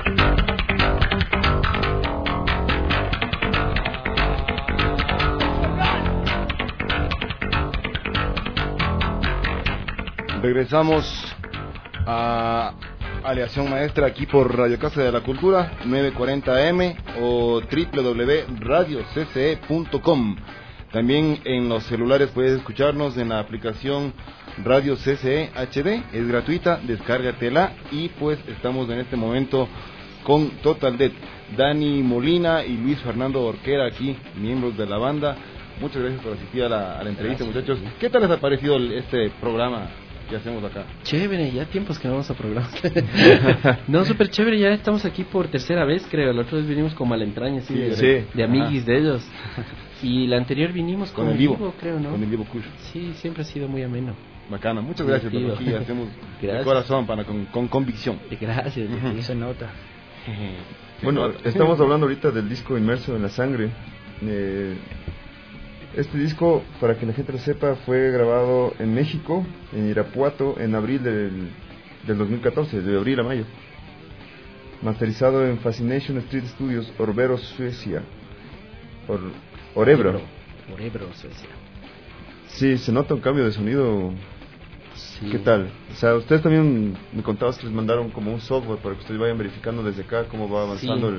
Regresamos a Aleación Maestra aquí por Radio Casa de la Cultura 940 AM o www.radiocce.com. También en los celulares puedes escucharnos en la aplicación Radio CCE HD, es gratuita, descárgatela. Y pues estamos en este momento con Total Death, Dani Molina y Luis Fernando Orquera aquí, miembros de la banda. Muchas gracias por asistir a la entrevista, muchachos. ¿Qué tal les ha parecido este programa que hacemos acá? Chévere, ya tiempos que no vamos a programar. No, súper chévere, ya estamos aquí por tercera vez, creo. La otra vez vinimos con Malentraña, sí, de amiguis de ellos. Y la anterior vinimos con el vivo, creo, ¿no? Con el vivo Kush. Sí, siempre ha sido muy ameno. Bacana, muchas gracias por aquí, hacemos de corazón, con convicción. Gracias, se nota. Bueno, estamos hablando ahorita del disco Inmerso en la Sangre. Este disco, para que la gente lo sepa, fue grabado en México, en Irapuato, en abril del 2014, de abril a mayo. Masterizado en Fascination Street Studios, Orebro, Suecia. Orebro, Suecia. Sí, se nota un cambio de sonido. Sí. ¿Qué tal? O sea, ustedes también me contabas que les mandaron como un software para que ustedes vayan verificando desde acá cómo va avanzando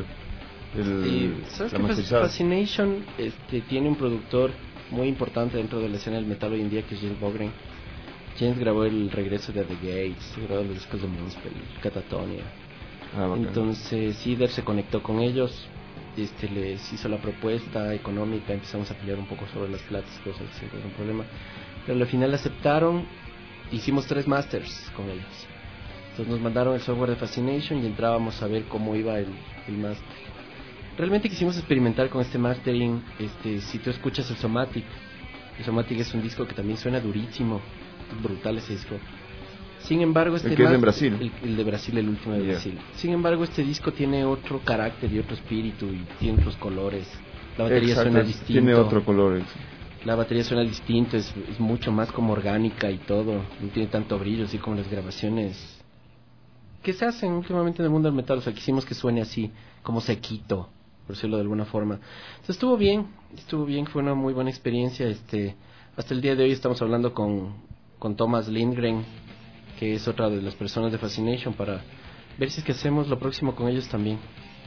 ¿Sabes la qué? masterizada. Fascination tiene un productor muy importante dentro de la escena del metal hoy en día, que es James Bogren. James grabó el regreso de The Gates, grabó los discos de Moonspell, Catatonia. Entonces Cider se conectó con ellos, les hizo la propuesta económica, empezamos a pelear un poco sobre las platas, cosas así, no era un problema. Pero al final aceptaron, hicimos 3 masters con ellos. Entonces nos mandaron el software de Fascination y entrábamos a ver cómo iba el master. Realmente quisimos experimentar con este mastering. Si tú escuchas el Somatic es un disco que también suena durísimo, brutal ese disco. Sin embargo, el que es en Brasil. El de Brasil, el último de Brasil. Sin embargo, este disco tiene otro carácter y otro espíritu y tiene otros colores. La batería suena distinto. Tiene otro color. La batería suena distinto, es mucho más como orgánica y todo. No tiene tanto brillo, así como las grabaciones que se hacen últimamente en el mundo del metal. O sea, quisimos que suene así, como sequito, por decirlo de alguna forma. Entonces estuvo bien, fue una muy buena experiencia. Hasta el día de hoy estamos hablando con Thomas Lindgren, que es otra de las personas de Fascination, para ver si es que hacemos lo próximo con ellos también.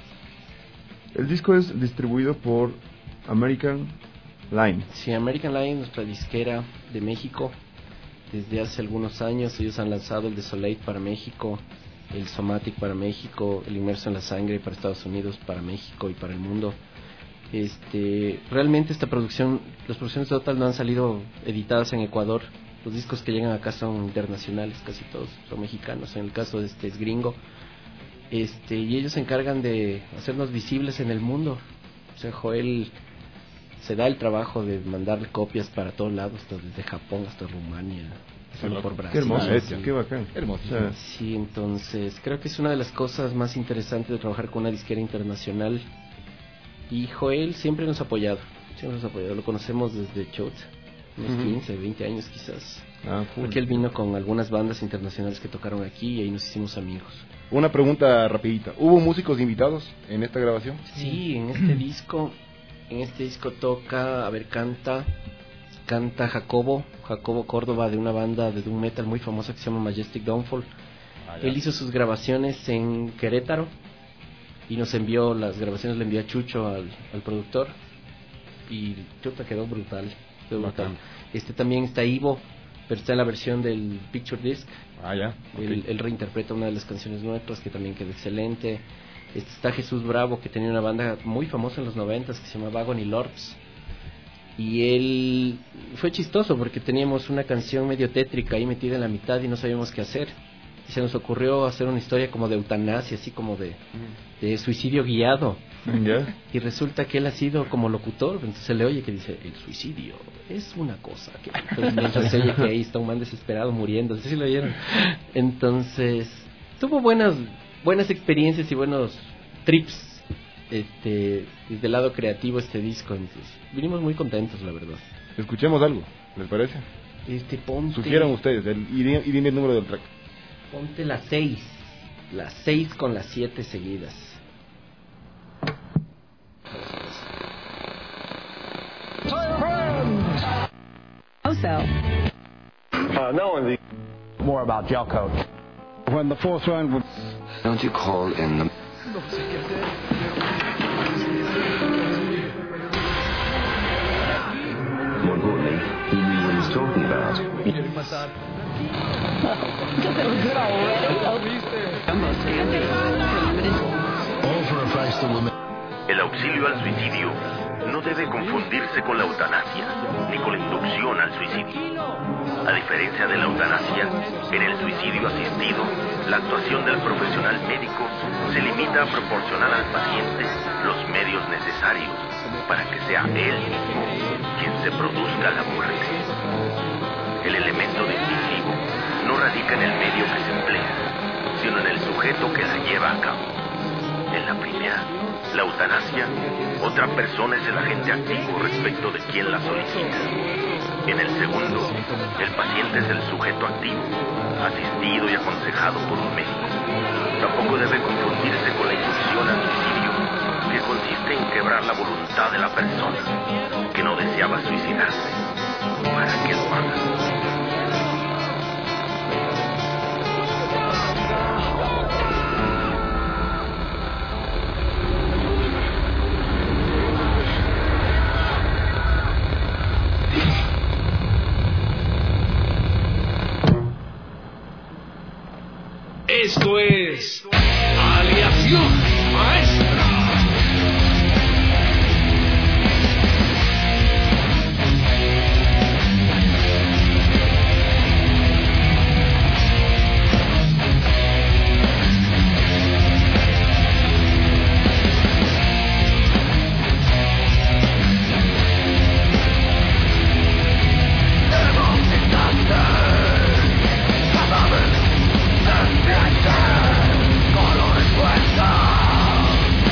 El disco es distribuido por American Line. Sí, American Line, nuestra disquera de México. Desde hace algunos años ellos han lanzado el Desolate para México, el Somatic para México, el Inmerso en la Sangre para Estados Unidos, para México y para el mundo. Realmente las producciones de Total no han salido editadas en Ecuador. Los discos que llegan acá son internacionales, casi todos son mexicanos. En el caso de es gringo. Y ellos se encargan de hacernos visibles en el mundo. O sea, Joel se da el trabajo de mandarle copias para todos lados, desde Japón hasta Rumania, por Brasil. Qué hermoso, qué bacán. Hermoso. Sí, entonces creo que es una de las cosas más interesantes de trabajar con una disquera internacional. Y Joel siempre nos ha apoyado. Lo conocemos desde Chot, unos 15, 20 años quizás. Porque él vino con algunas bandas internacionales que tocaron aquí y ahí nos hicimos amigos. Una pregunta rapidita, ¿hubo músicos invitados en esta grabación? Sí, en este disco canta Jacobo Córdoba, de una banda de doom metal muy famosa que se llama Majestic Downfall. Él hizo sus grabaciones en Querétaro y nos envió las grabaciones, le envió a Chucho, al productor, y chuta, quedó brutal. También está Ivo, pero está en la versión del Picture Disc. Él reinterpreta una de las canciones nuestras que también quedó excelente. Está Jesús Bravo, que tenía una banda muy famosa en los 90s que se llamaba Agony Lords. Y él fue chistoso porque teníamos una canción medio tétrica ahí metida en la mitad y no sabíamos qué hacer. Y se nos ocurrió hacer una historia como de eutanasia, así como de suicidio guiado. Y resulta que él ha sido como locutor, entonces se le oye que dice, el suicidio es una cosa que... Entonces mientras se oye que ahí está un man desesperado muriendo, ¿sí lo oyeron? Entonces tuvo buenas experiencias y buenos trips desde el lado creativo este disco. Entonces, vinimos muy contentos, la verdad. Escuchemos algo, ¿les parece? Ponte... Sugieran ustedes y dime el número del track. Ponte la 6. La 6 con las 7 seguidas. Also, no one more about gel coat. When the fourth round was... Don't you call in the... More importantly, he knew what he was talking about. All for a price to limit. El auxilio al suicidio no debe confundirse con la eutanasia, ni con la inducción al suicidio. A diferencia de la eutanasia, en el suicidio asistido, la actuación del profesional médico se limita a proporcionar al paciente los medios necesarios para que sea él mismo quien se produzca la muerte. El elemento distintivo no radica en el medio que se emplea, sino en el sujeto que la lleva a cabo. En la primera, la eutanasia, otra persona es el agente activo respecto de quien la solicita. En el segundo, el paciente es el sujeto activo, asistido y aconsejado por un médico. Tampoco debe confundirse con la inducción al suicidio, que consiste en quebrar la voluntad de la persona que no deseaba suicidarse para que lo haga. Esto es Aleación Maestra. Con respuesta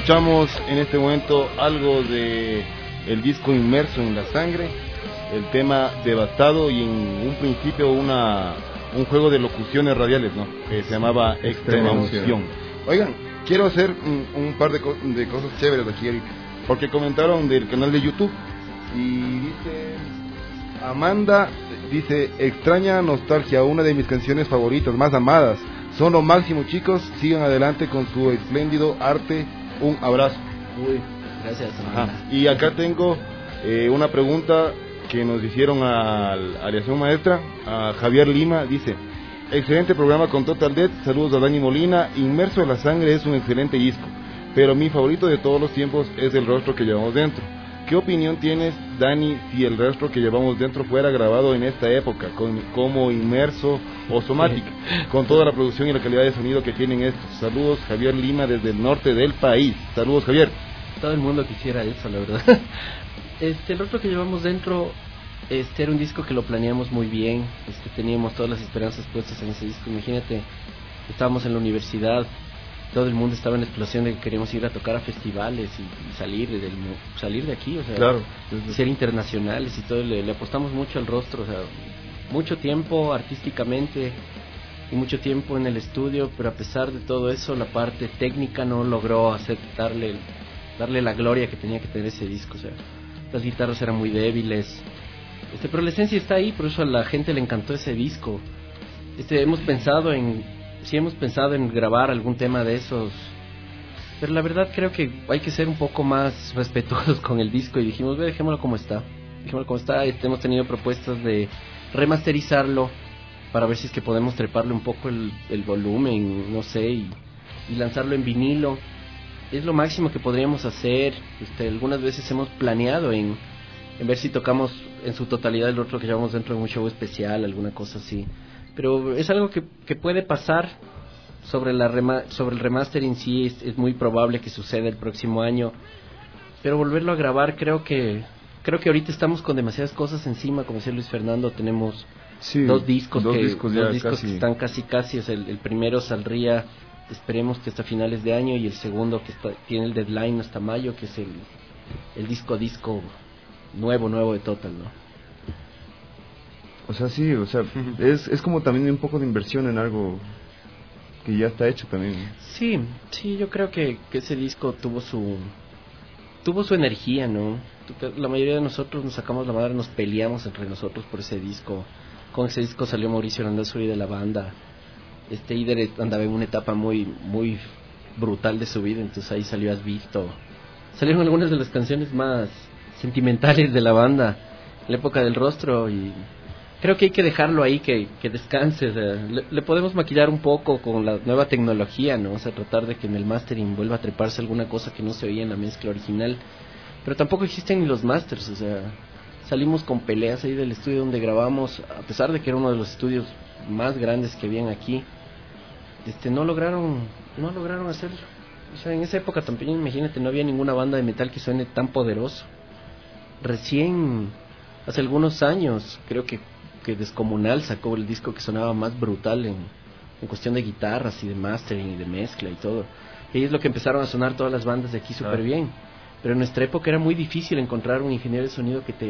escuchamos en este momento algo de el disco Inmerso en la Sangre, el tema Devastado, y en un principio un juego de locuciones radiales, ¿no? Que se llamaba Extrema Unción. Oigan, quiero hacer un par de cosas chéveres aquí ahorita, porque comentaron del canal de YouTube y dice Amanda, dice: extraña nostalgia, una de mis canciones favoritas, más amadas. Son lo máximo, chicos, sigan adelante con su espléndido arte, un abrazo. Uy, gracias, Amanda. Y acá tengo una pregunta que nos hicieron a la Aleación Maestra, a Javier Lima. Dice: excelente programa con Total Death, saludos a Dani Molina. Inmerso en la Sangre es un excelente disco, pero mi favorito de todos los tiempos es El Rostro que llevamos dentro. ¿Qué opinión tienes, Dani, si El Rostro que llevamos dentro fuera grabado en esta época, como Inmerso o Somática, con toda la producción y la calidad de sonido que tienen estos? Saludos, Javier Lima, desde el norte del país. Saludos, Javier. Todo el mundo quisiera eso, la verdad. El Rostro que llevamos dentro era un disco que lo planeamos muy bien. Teníamos todas las esperanzas puestas en ese disco. Imagínate, estábamos en la universidad, todo el mundo estaba en la explosión de que queríamos ir a tocar a festivales y salir de aquí, o sea, claro, ser internacionales y todo. Le apostamos mucho al Rostro, o sea, mucho tiempo artísticamente y mucho tiempo en el estudio, pero a pesar de todo eso, la parte técnica no logró darle la gloria que tenía que tener ese disco. O sea, las guitarras eran muy débiles, pero la esencia está ahí, por eso a la gente le encantó ese disco. Hemos pensado en grabar algún tema de esos, pero la verdad creo que hay que ser un poco más respetuosos con el disco, y dijimos, dejémoslo como está. Hemos tenido propuestas de remasterizarlo para ver si es que podemos treparle un poco el volumen, no sé, y lanzarlo en vinilo. Es lo máximo que podríamos hacer. Algunas veces hemos planeado en ver si tocamos en su totalidad El Otro que llevamos dentro de un show especial, alguna cosa así. Pero es algo que puede pasar. Sobre el remaster en sí es muy probable que suceda el próximo año. Pero volverlo a grabar, creo que ahorita estamos con demasiadas cosas encima, como decía Luis Fernando. Tenemos dos discos que están casi. O sea, el primero saldría, esperemos que hasta finales de año, y el segundo que tiene el deadline hasta mayo, que es el disco nuevo de Total, ¿no? O sea, sí, o sea, es como también un poco de inversión en algo que ya está hecho también. Sí, yo creo que ese disco tuvo su energía, ¿no? La mayoría de nosotros nos sacamos la madre, nos peleamos entre nosotros por ese disco. Con ese disco salió Mauricio Arandazu de la banda. Ider andaba en una etapa muy muy brutal de su vida, entonces ahí salió Has Visto. Salieron algunas de las canciones más sentimentales de la banda, la época del Rostro, y creo que hay que dejarlo ahí, que descanse. O sea, le podemos maquillar un poco con la nueva tecnología, ¿no? O sea, tratar de que en el mastering vuelva a treparse alguna cosa que no se oía en la mezcla original, pero tampoco existen ni los masters. O sea, salimos con peleas ahí del estudio donde grabamos, a pesar de que era uno de los estudios más grandes que habían aquí. No lograron hacerlo. O sea, en esa época también, imagínate, no había ninguna banda de metal que suene tan poderoso. Recién, hace algunos años, creo que Descomunal sacó el disco que sonaba más brutal en cuestión de guitarras y de mastering y de mezcla y todo. Y ahí es lo que empezaron a sonar todas las bandas de aquí súper bien. Pero en nuestra época era muy difícil encontrar un ingeniero de sonido que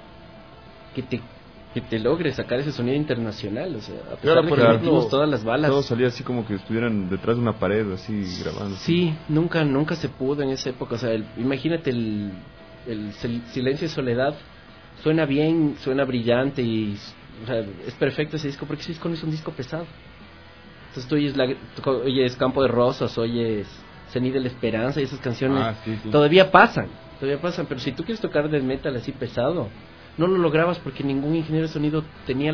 te logre sacar ese sonido internacional. O sea, a pesar de que metimos todas las balas, todo salía así como que estuvieran detrás de una pared, así grabando. Sí, nunca se pudo en esa época. O sea, imagínate el Silencio y Soledad, suena bien, suena brillante, y o sea, es perfecto ese disco, porque ese disco no es un disco pesado. Entonces tú oyes Campo de Rosas, oyes Cenit de la Esperanza, y esas canciones todavía pasan, pero si tú quieres tocar death metal así pesado, no lo lograbas porque ningún ingeniero de sonido tenía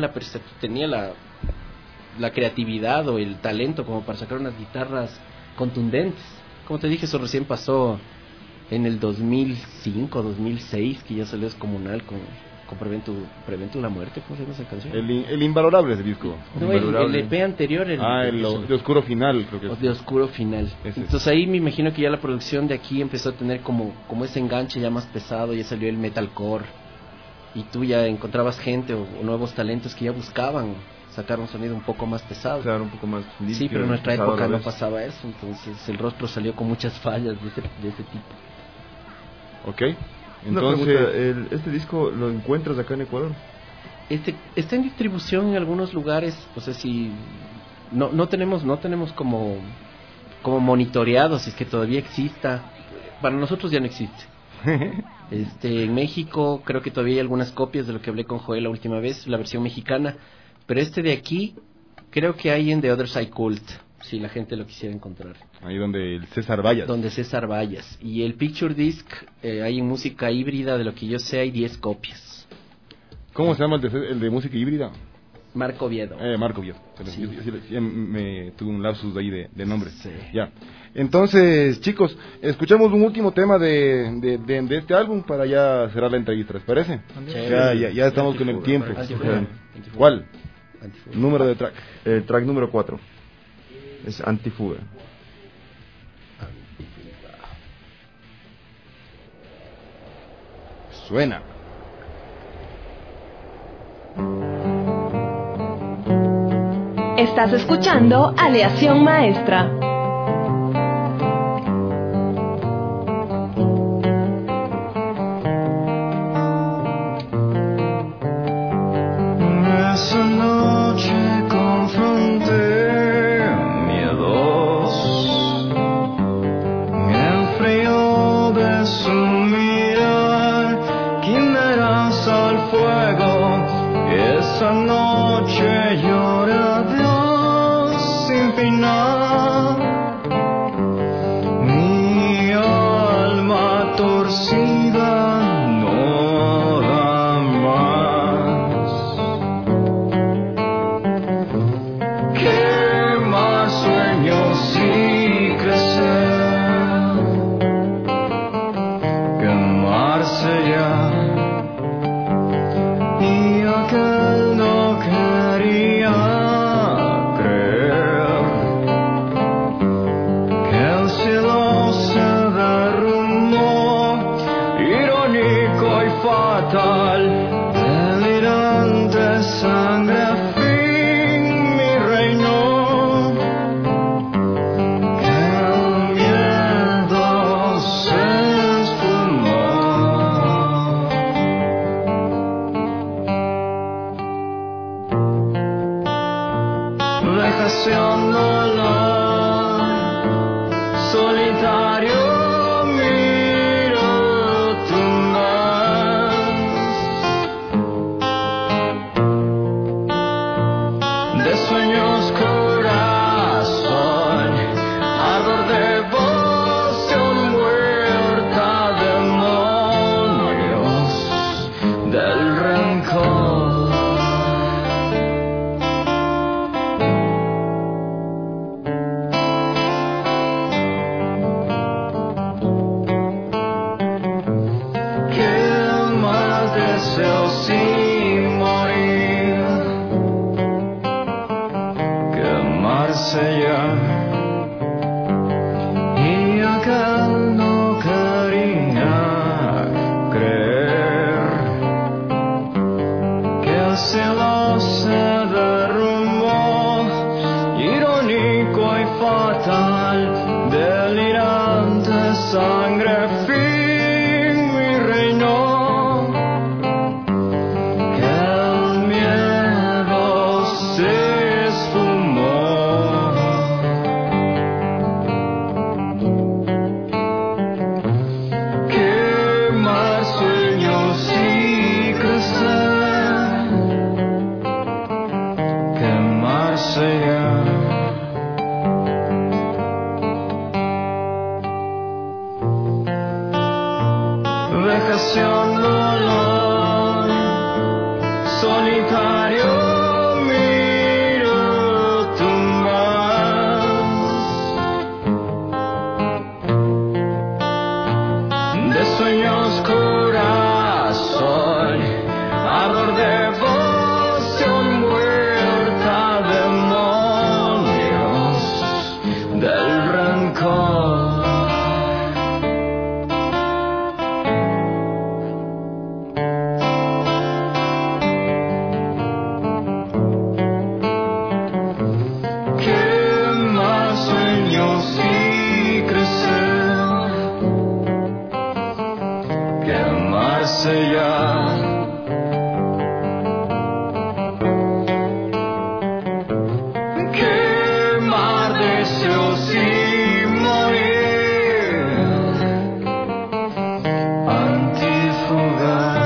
la creatividad o el talento como para sacar unas guitarras contundentes. Como te dije, eso recién pasó en el 2005, 2006, que ya salió Descomunal con Prevento la Muerte. ¿Cómo se llama esa canción? El Invalorable es el disco. No, el EP anterior. De Oscuro Final, creo que es. De Oscuro Final. Entonces ahí me imagino que ya la producción de aquí empezó a tener como ese enganche ya más pesado, ya salió el metalcore, y tú ya encontrabas gente o nuevos talentos que ya buscaban sacar un sonido un poco más pesado. Claro, un poco más limpio. Sí, pero en nuestra época no pasaba eso, entonces el rostro salió con muchas fallas de ese tipo. Ok, entonces... ¿Este disco lo encuentras acá en Ecuador? Está en distribución en algunos lugares, o sea, si... No tenemos como monitoreado si es que todavía exista. Para nosotros ya no existe. En México creo que todavía hay algunas copias de lo que hablé con Joel la última vez, la versión mexicana, pero de aquí creo que hay en The Other Side Cult, si la gente lo quisiera encontrar. Ahí donde el César Vallas. Donde César Vallas. Y el Picture Disc, hay en música híbrida, de lo que yo sé, hay 10 copias. ¿Cómo se llama el de música híbrida? Marco Oviedo. Marco Oviedo. Sí. Yo me tuve un lapsus ahí de nombre. Sí. Ya. Entonces, chicos, escuchamos un último tema de este álbum para ya cerrar la entrevista, ¿les parece? Ya estamos con el tiempo. ¿Cuál? Antifuga. Número de track. Track número 4. Es Antifuga. Suena. Estás escuchando Aleación Maestra. Esa noche confronté miedos, el frío de su mirar, quimeras al fuego. Esa noche lloré a Dios sin final, mi alma torcida no da más. Quemar sueños y crecer, quemarse ya. Y aquel no quería creer que el cielo se derrumbó, irónico y fatal, delirante sangre, fin mi reino, que el miedo se esfumó. Vejación, dolor, solitario, miro tu más. De sueños corazón, ardor devoción, muerta demonios del rencor. Deseo sin morir, quemarse ya. Y aquel no quería creer que el cielo se derrumbó, irónico y fatal, delirante sangre, fin mi reino. Vejación, dolor, solitario, miro tu más. De sueños corazón, ardor devoción, muerta demonios o sin morir. Antífuga.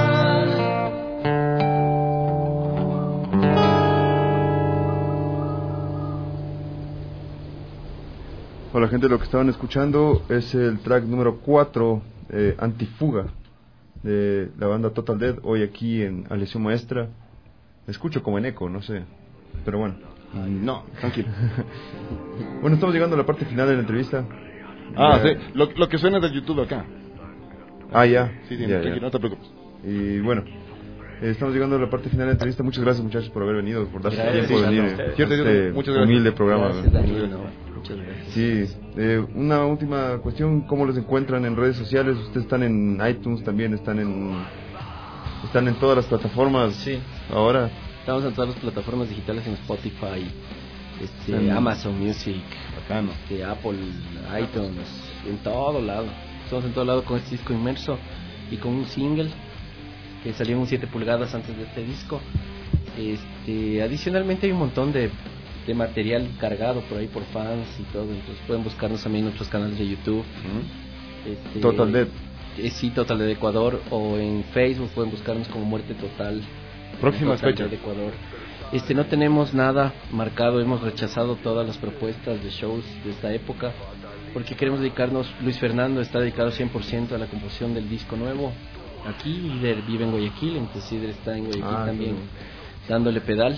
Hola gente, lo que estaban escuchando es el track número 4, Antífuga, de la banda Total Dead, hoy aquí en Aleación Maestra. Me escucho como en eco, no sé, pero bueno. No, tranquilo. Bueno, estamos llegando a la parte final de la entrevista. Sí, lo que suena del YouTube acá. Ya. Sí, ya, tranquilo, no te preocupes. Y bueno, estamos llegando a la parte final de la entrevista. Muchas gracias, muchachos, por haber venido, por darse tiempo de venir a este muchas gracias. humilde programa. Gracias, Daniel. Muchas gracias. Sí, una última cuestión, ¿cómo los encuentran en redes sociales? Ustedes están en iTunes también, están en todas las plataformas. Sí. Ahora estamos en todas las plataformas digitales, en Spotify, Amazon Music, Apple, iTunes, en todo lado. Estamos en todo lado con este disco inmerso y con un single que salió en 7 pulgadas antes de este disco. Adicionalmente hay un montón de material cargado por ahí por fans y todo, entonces pueden buscarnos también en nuestros canales de YouTube. Total Dead. Sí, Total Dead Ecuador, o en Facebook pueden buscarnos como Muerte Total. Próximas fechas de Ecuador. No tenemos nada marcado, hemos rechazado todas las propuestas de shows de esta época porque queremos dedicarnos. Luis Fernando está dedicado 100% a la composición del disco nuevo. Aquí Ider vive en Guayaquil, entonces Ider está en Guayaquil también dándole pedal.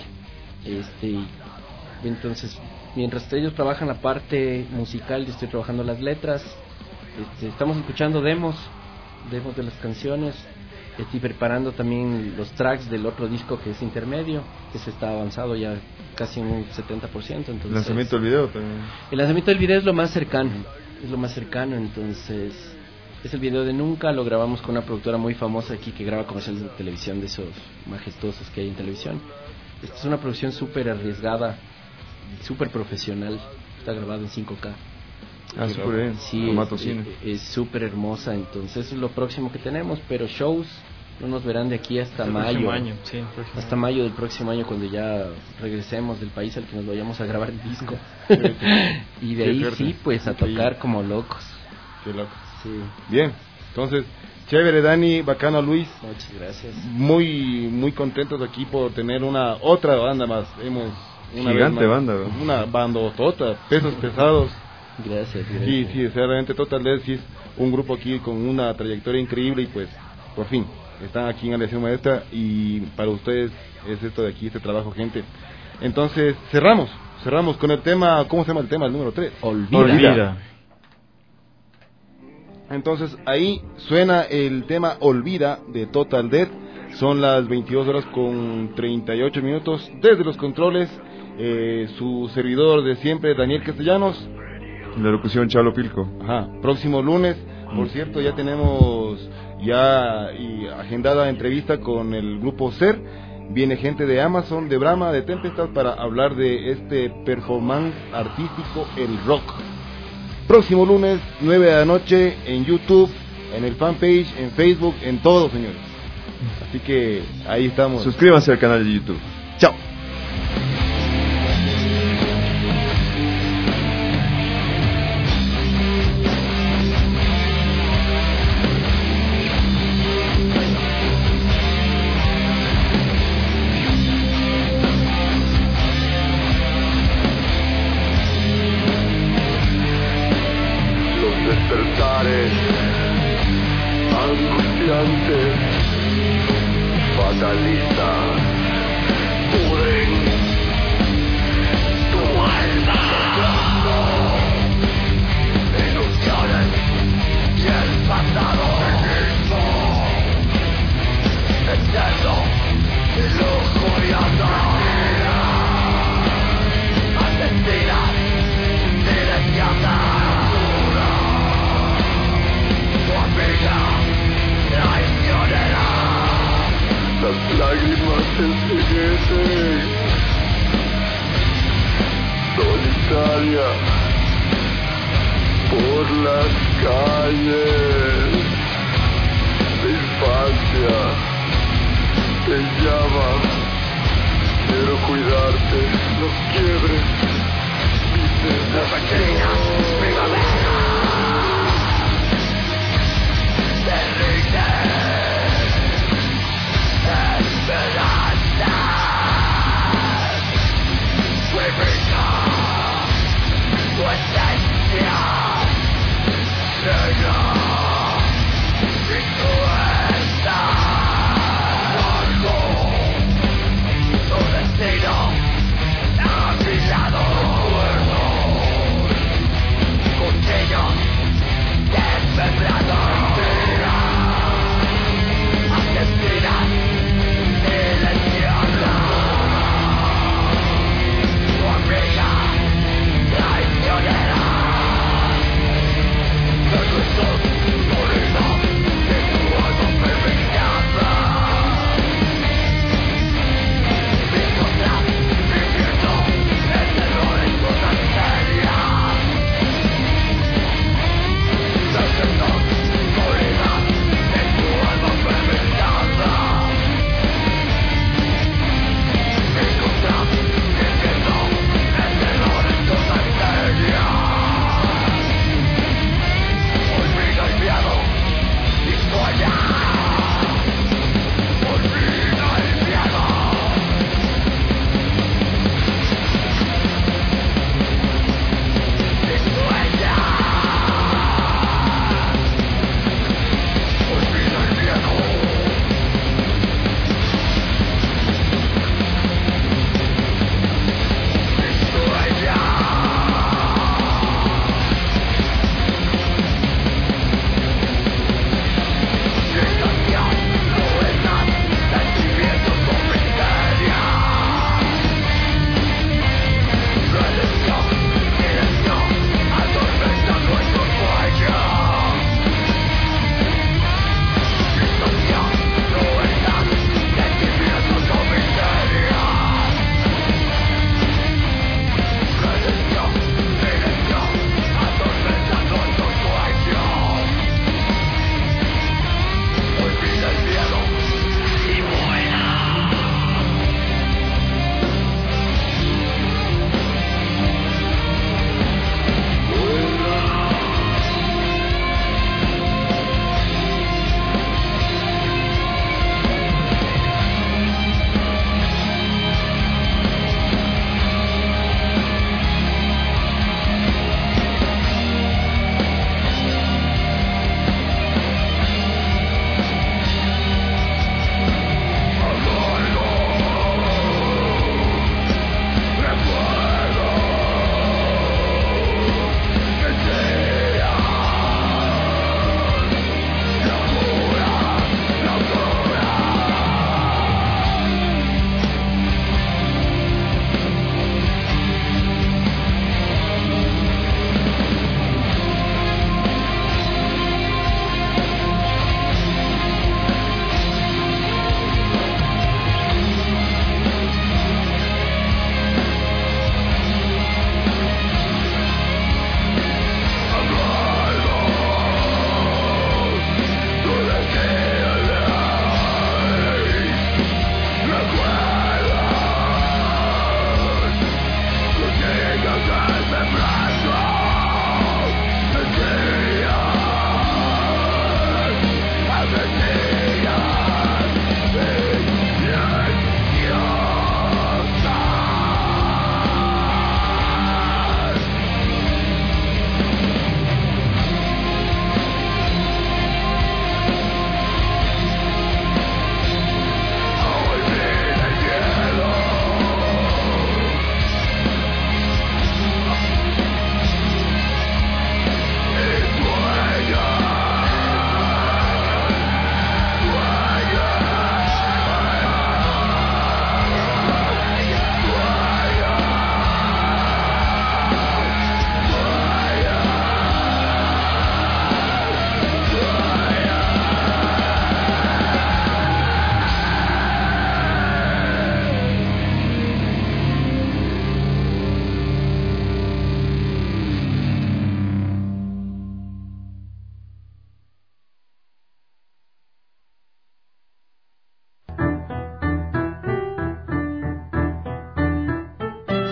Entonces, mientras ellos trabajan la parte musical, yo estoy trabajando las letras. Estamos escuchando demos de las canciones. Estoy preparando también los tracks del otro disco que es intermedio, que se está avanzado ya casi en un 70%. Entonces, ¿el lanzamiento del video también? El lanzamiento del video es lo más cercano, entonces es el video de Nunca, lo grabamos con una productora muy famosa aquí que graba comerciales de televisión, de esos majestuosos que hay en televisión. Esta es una producción súper arriesgada, súper profesional, está grabado en 5K. Súper bien. Sí, es súper hermosa, entonces eso es lo próximo que tenemos, pero shows no nos verán de aquí hasta mayo. Hasta mayo del próximo año, cuando ya regresemos del país al que nos vayamos a grabar el disco. Y de ahí sí, pues a tocar como locos. Qué loco. Sí. Bien, entonces, chévere, Dani, bacano, Luis. Muchas gracias. Muy contentos aquí por tener otra banda más. Gigante banda, ¿no? Una bandotota, pesos pesados. Gracias. Sí, realmente Total Dead sí es un grupo aquí con una trayectoria increíble y pues, por fin, están aquí en Aleación Maestra y para ustedes es esto de aquí, este trabajo, gente. Entonces, cerramos con el tema, ¿cómo se llama el tema? El número 3. Olvida. Entonces, ahí suena el tema Olvida de Total Dead. Son las 22 horas con 38 minutos desde los controles. Su servidor de siempre, Daniel Castellanos. La locución Chalo Pilco. Próximo lunes, por cierto, ya tenemos agendada entrevista con el grupo SER. Viene gente de Amazon, de Brahma, de Tempestad para hablar de este performance artístico, el rock. Próximo lunes, 9 de la noche, en YouTube, en el fanpage, en Facebook, en todo, señores. Así que ahí estamos. Suscríbanse al canal de YouTube. Chao. Angustiantes, fatalistas, pudren tu alma. Ilusiones y el pasado mismo, eterno y lujurioso. Asesinas silenciosas. Las lágrimas enseguecen, solitaria por las calles. La infancia te llama, quiero cuidarte, no quiero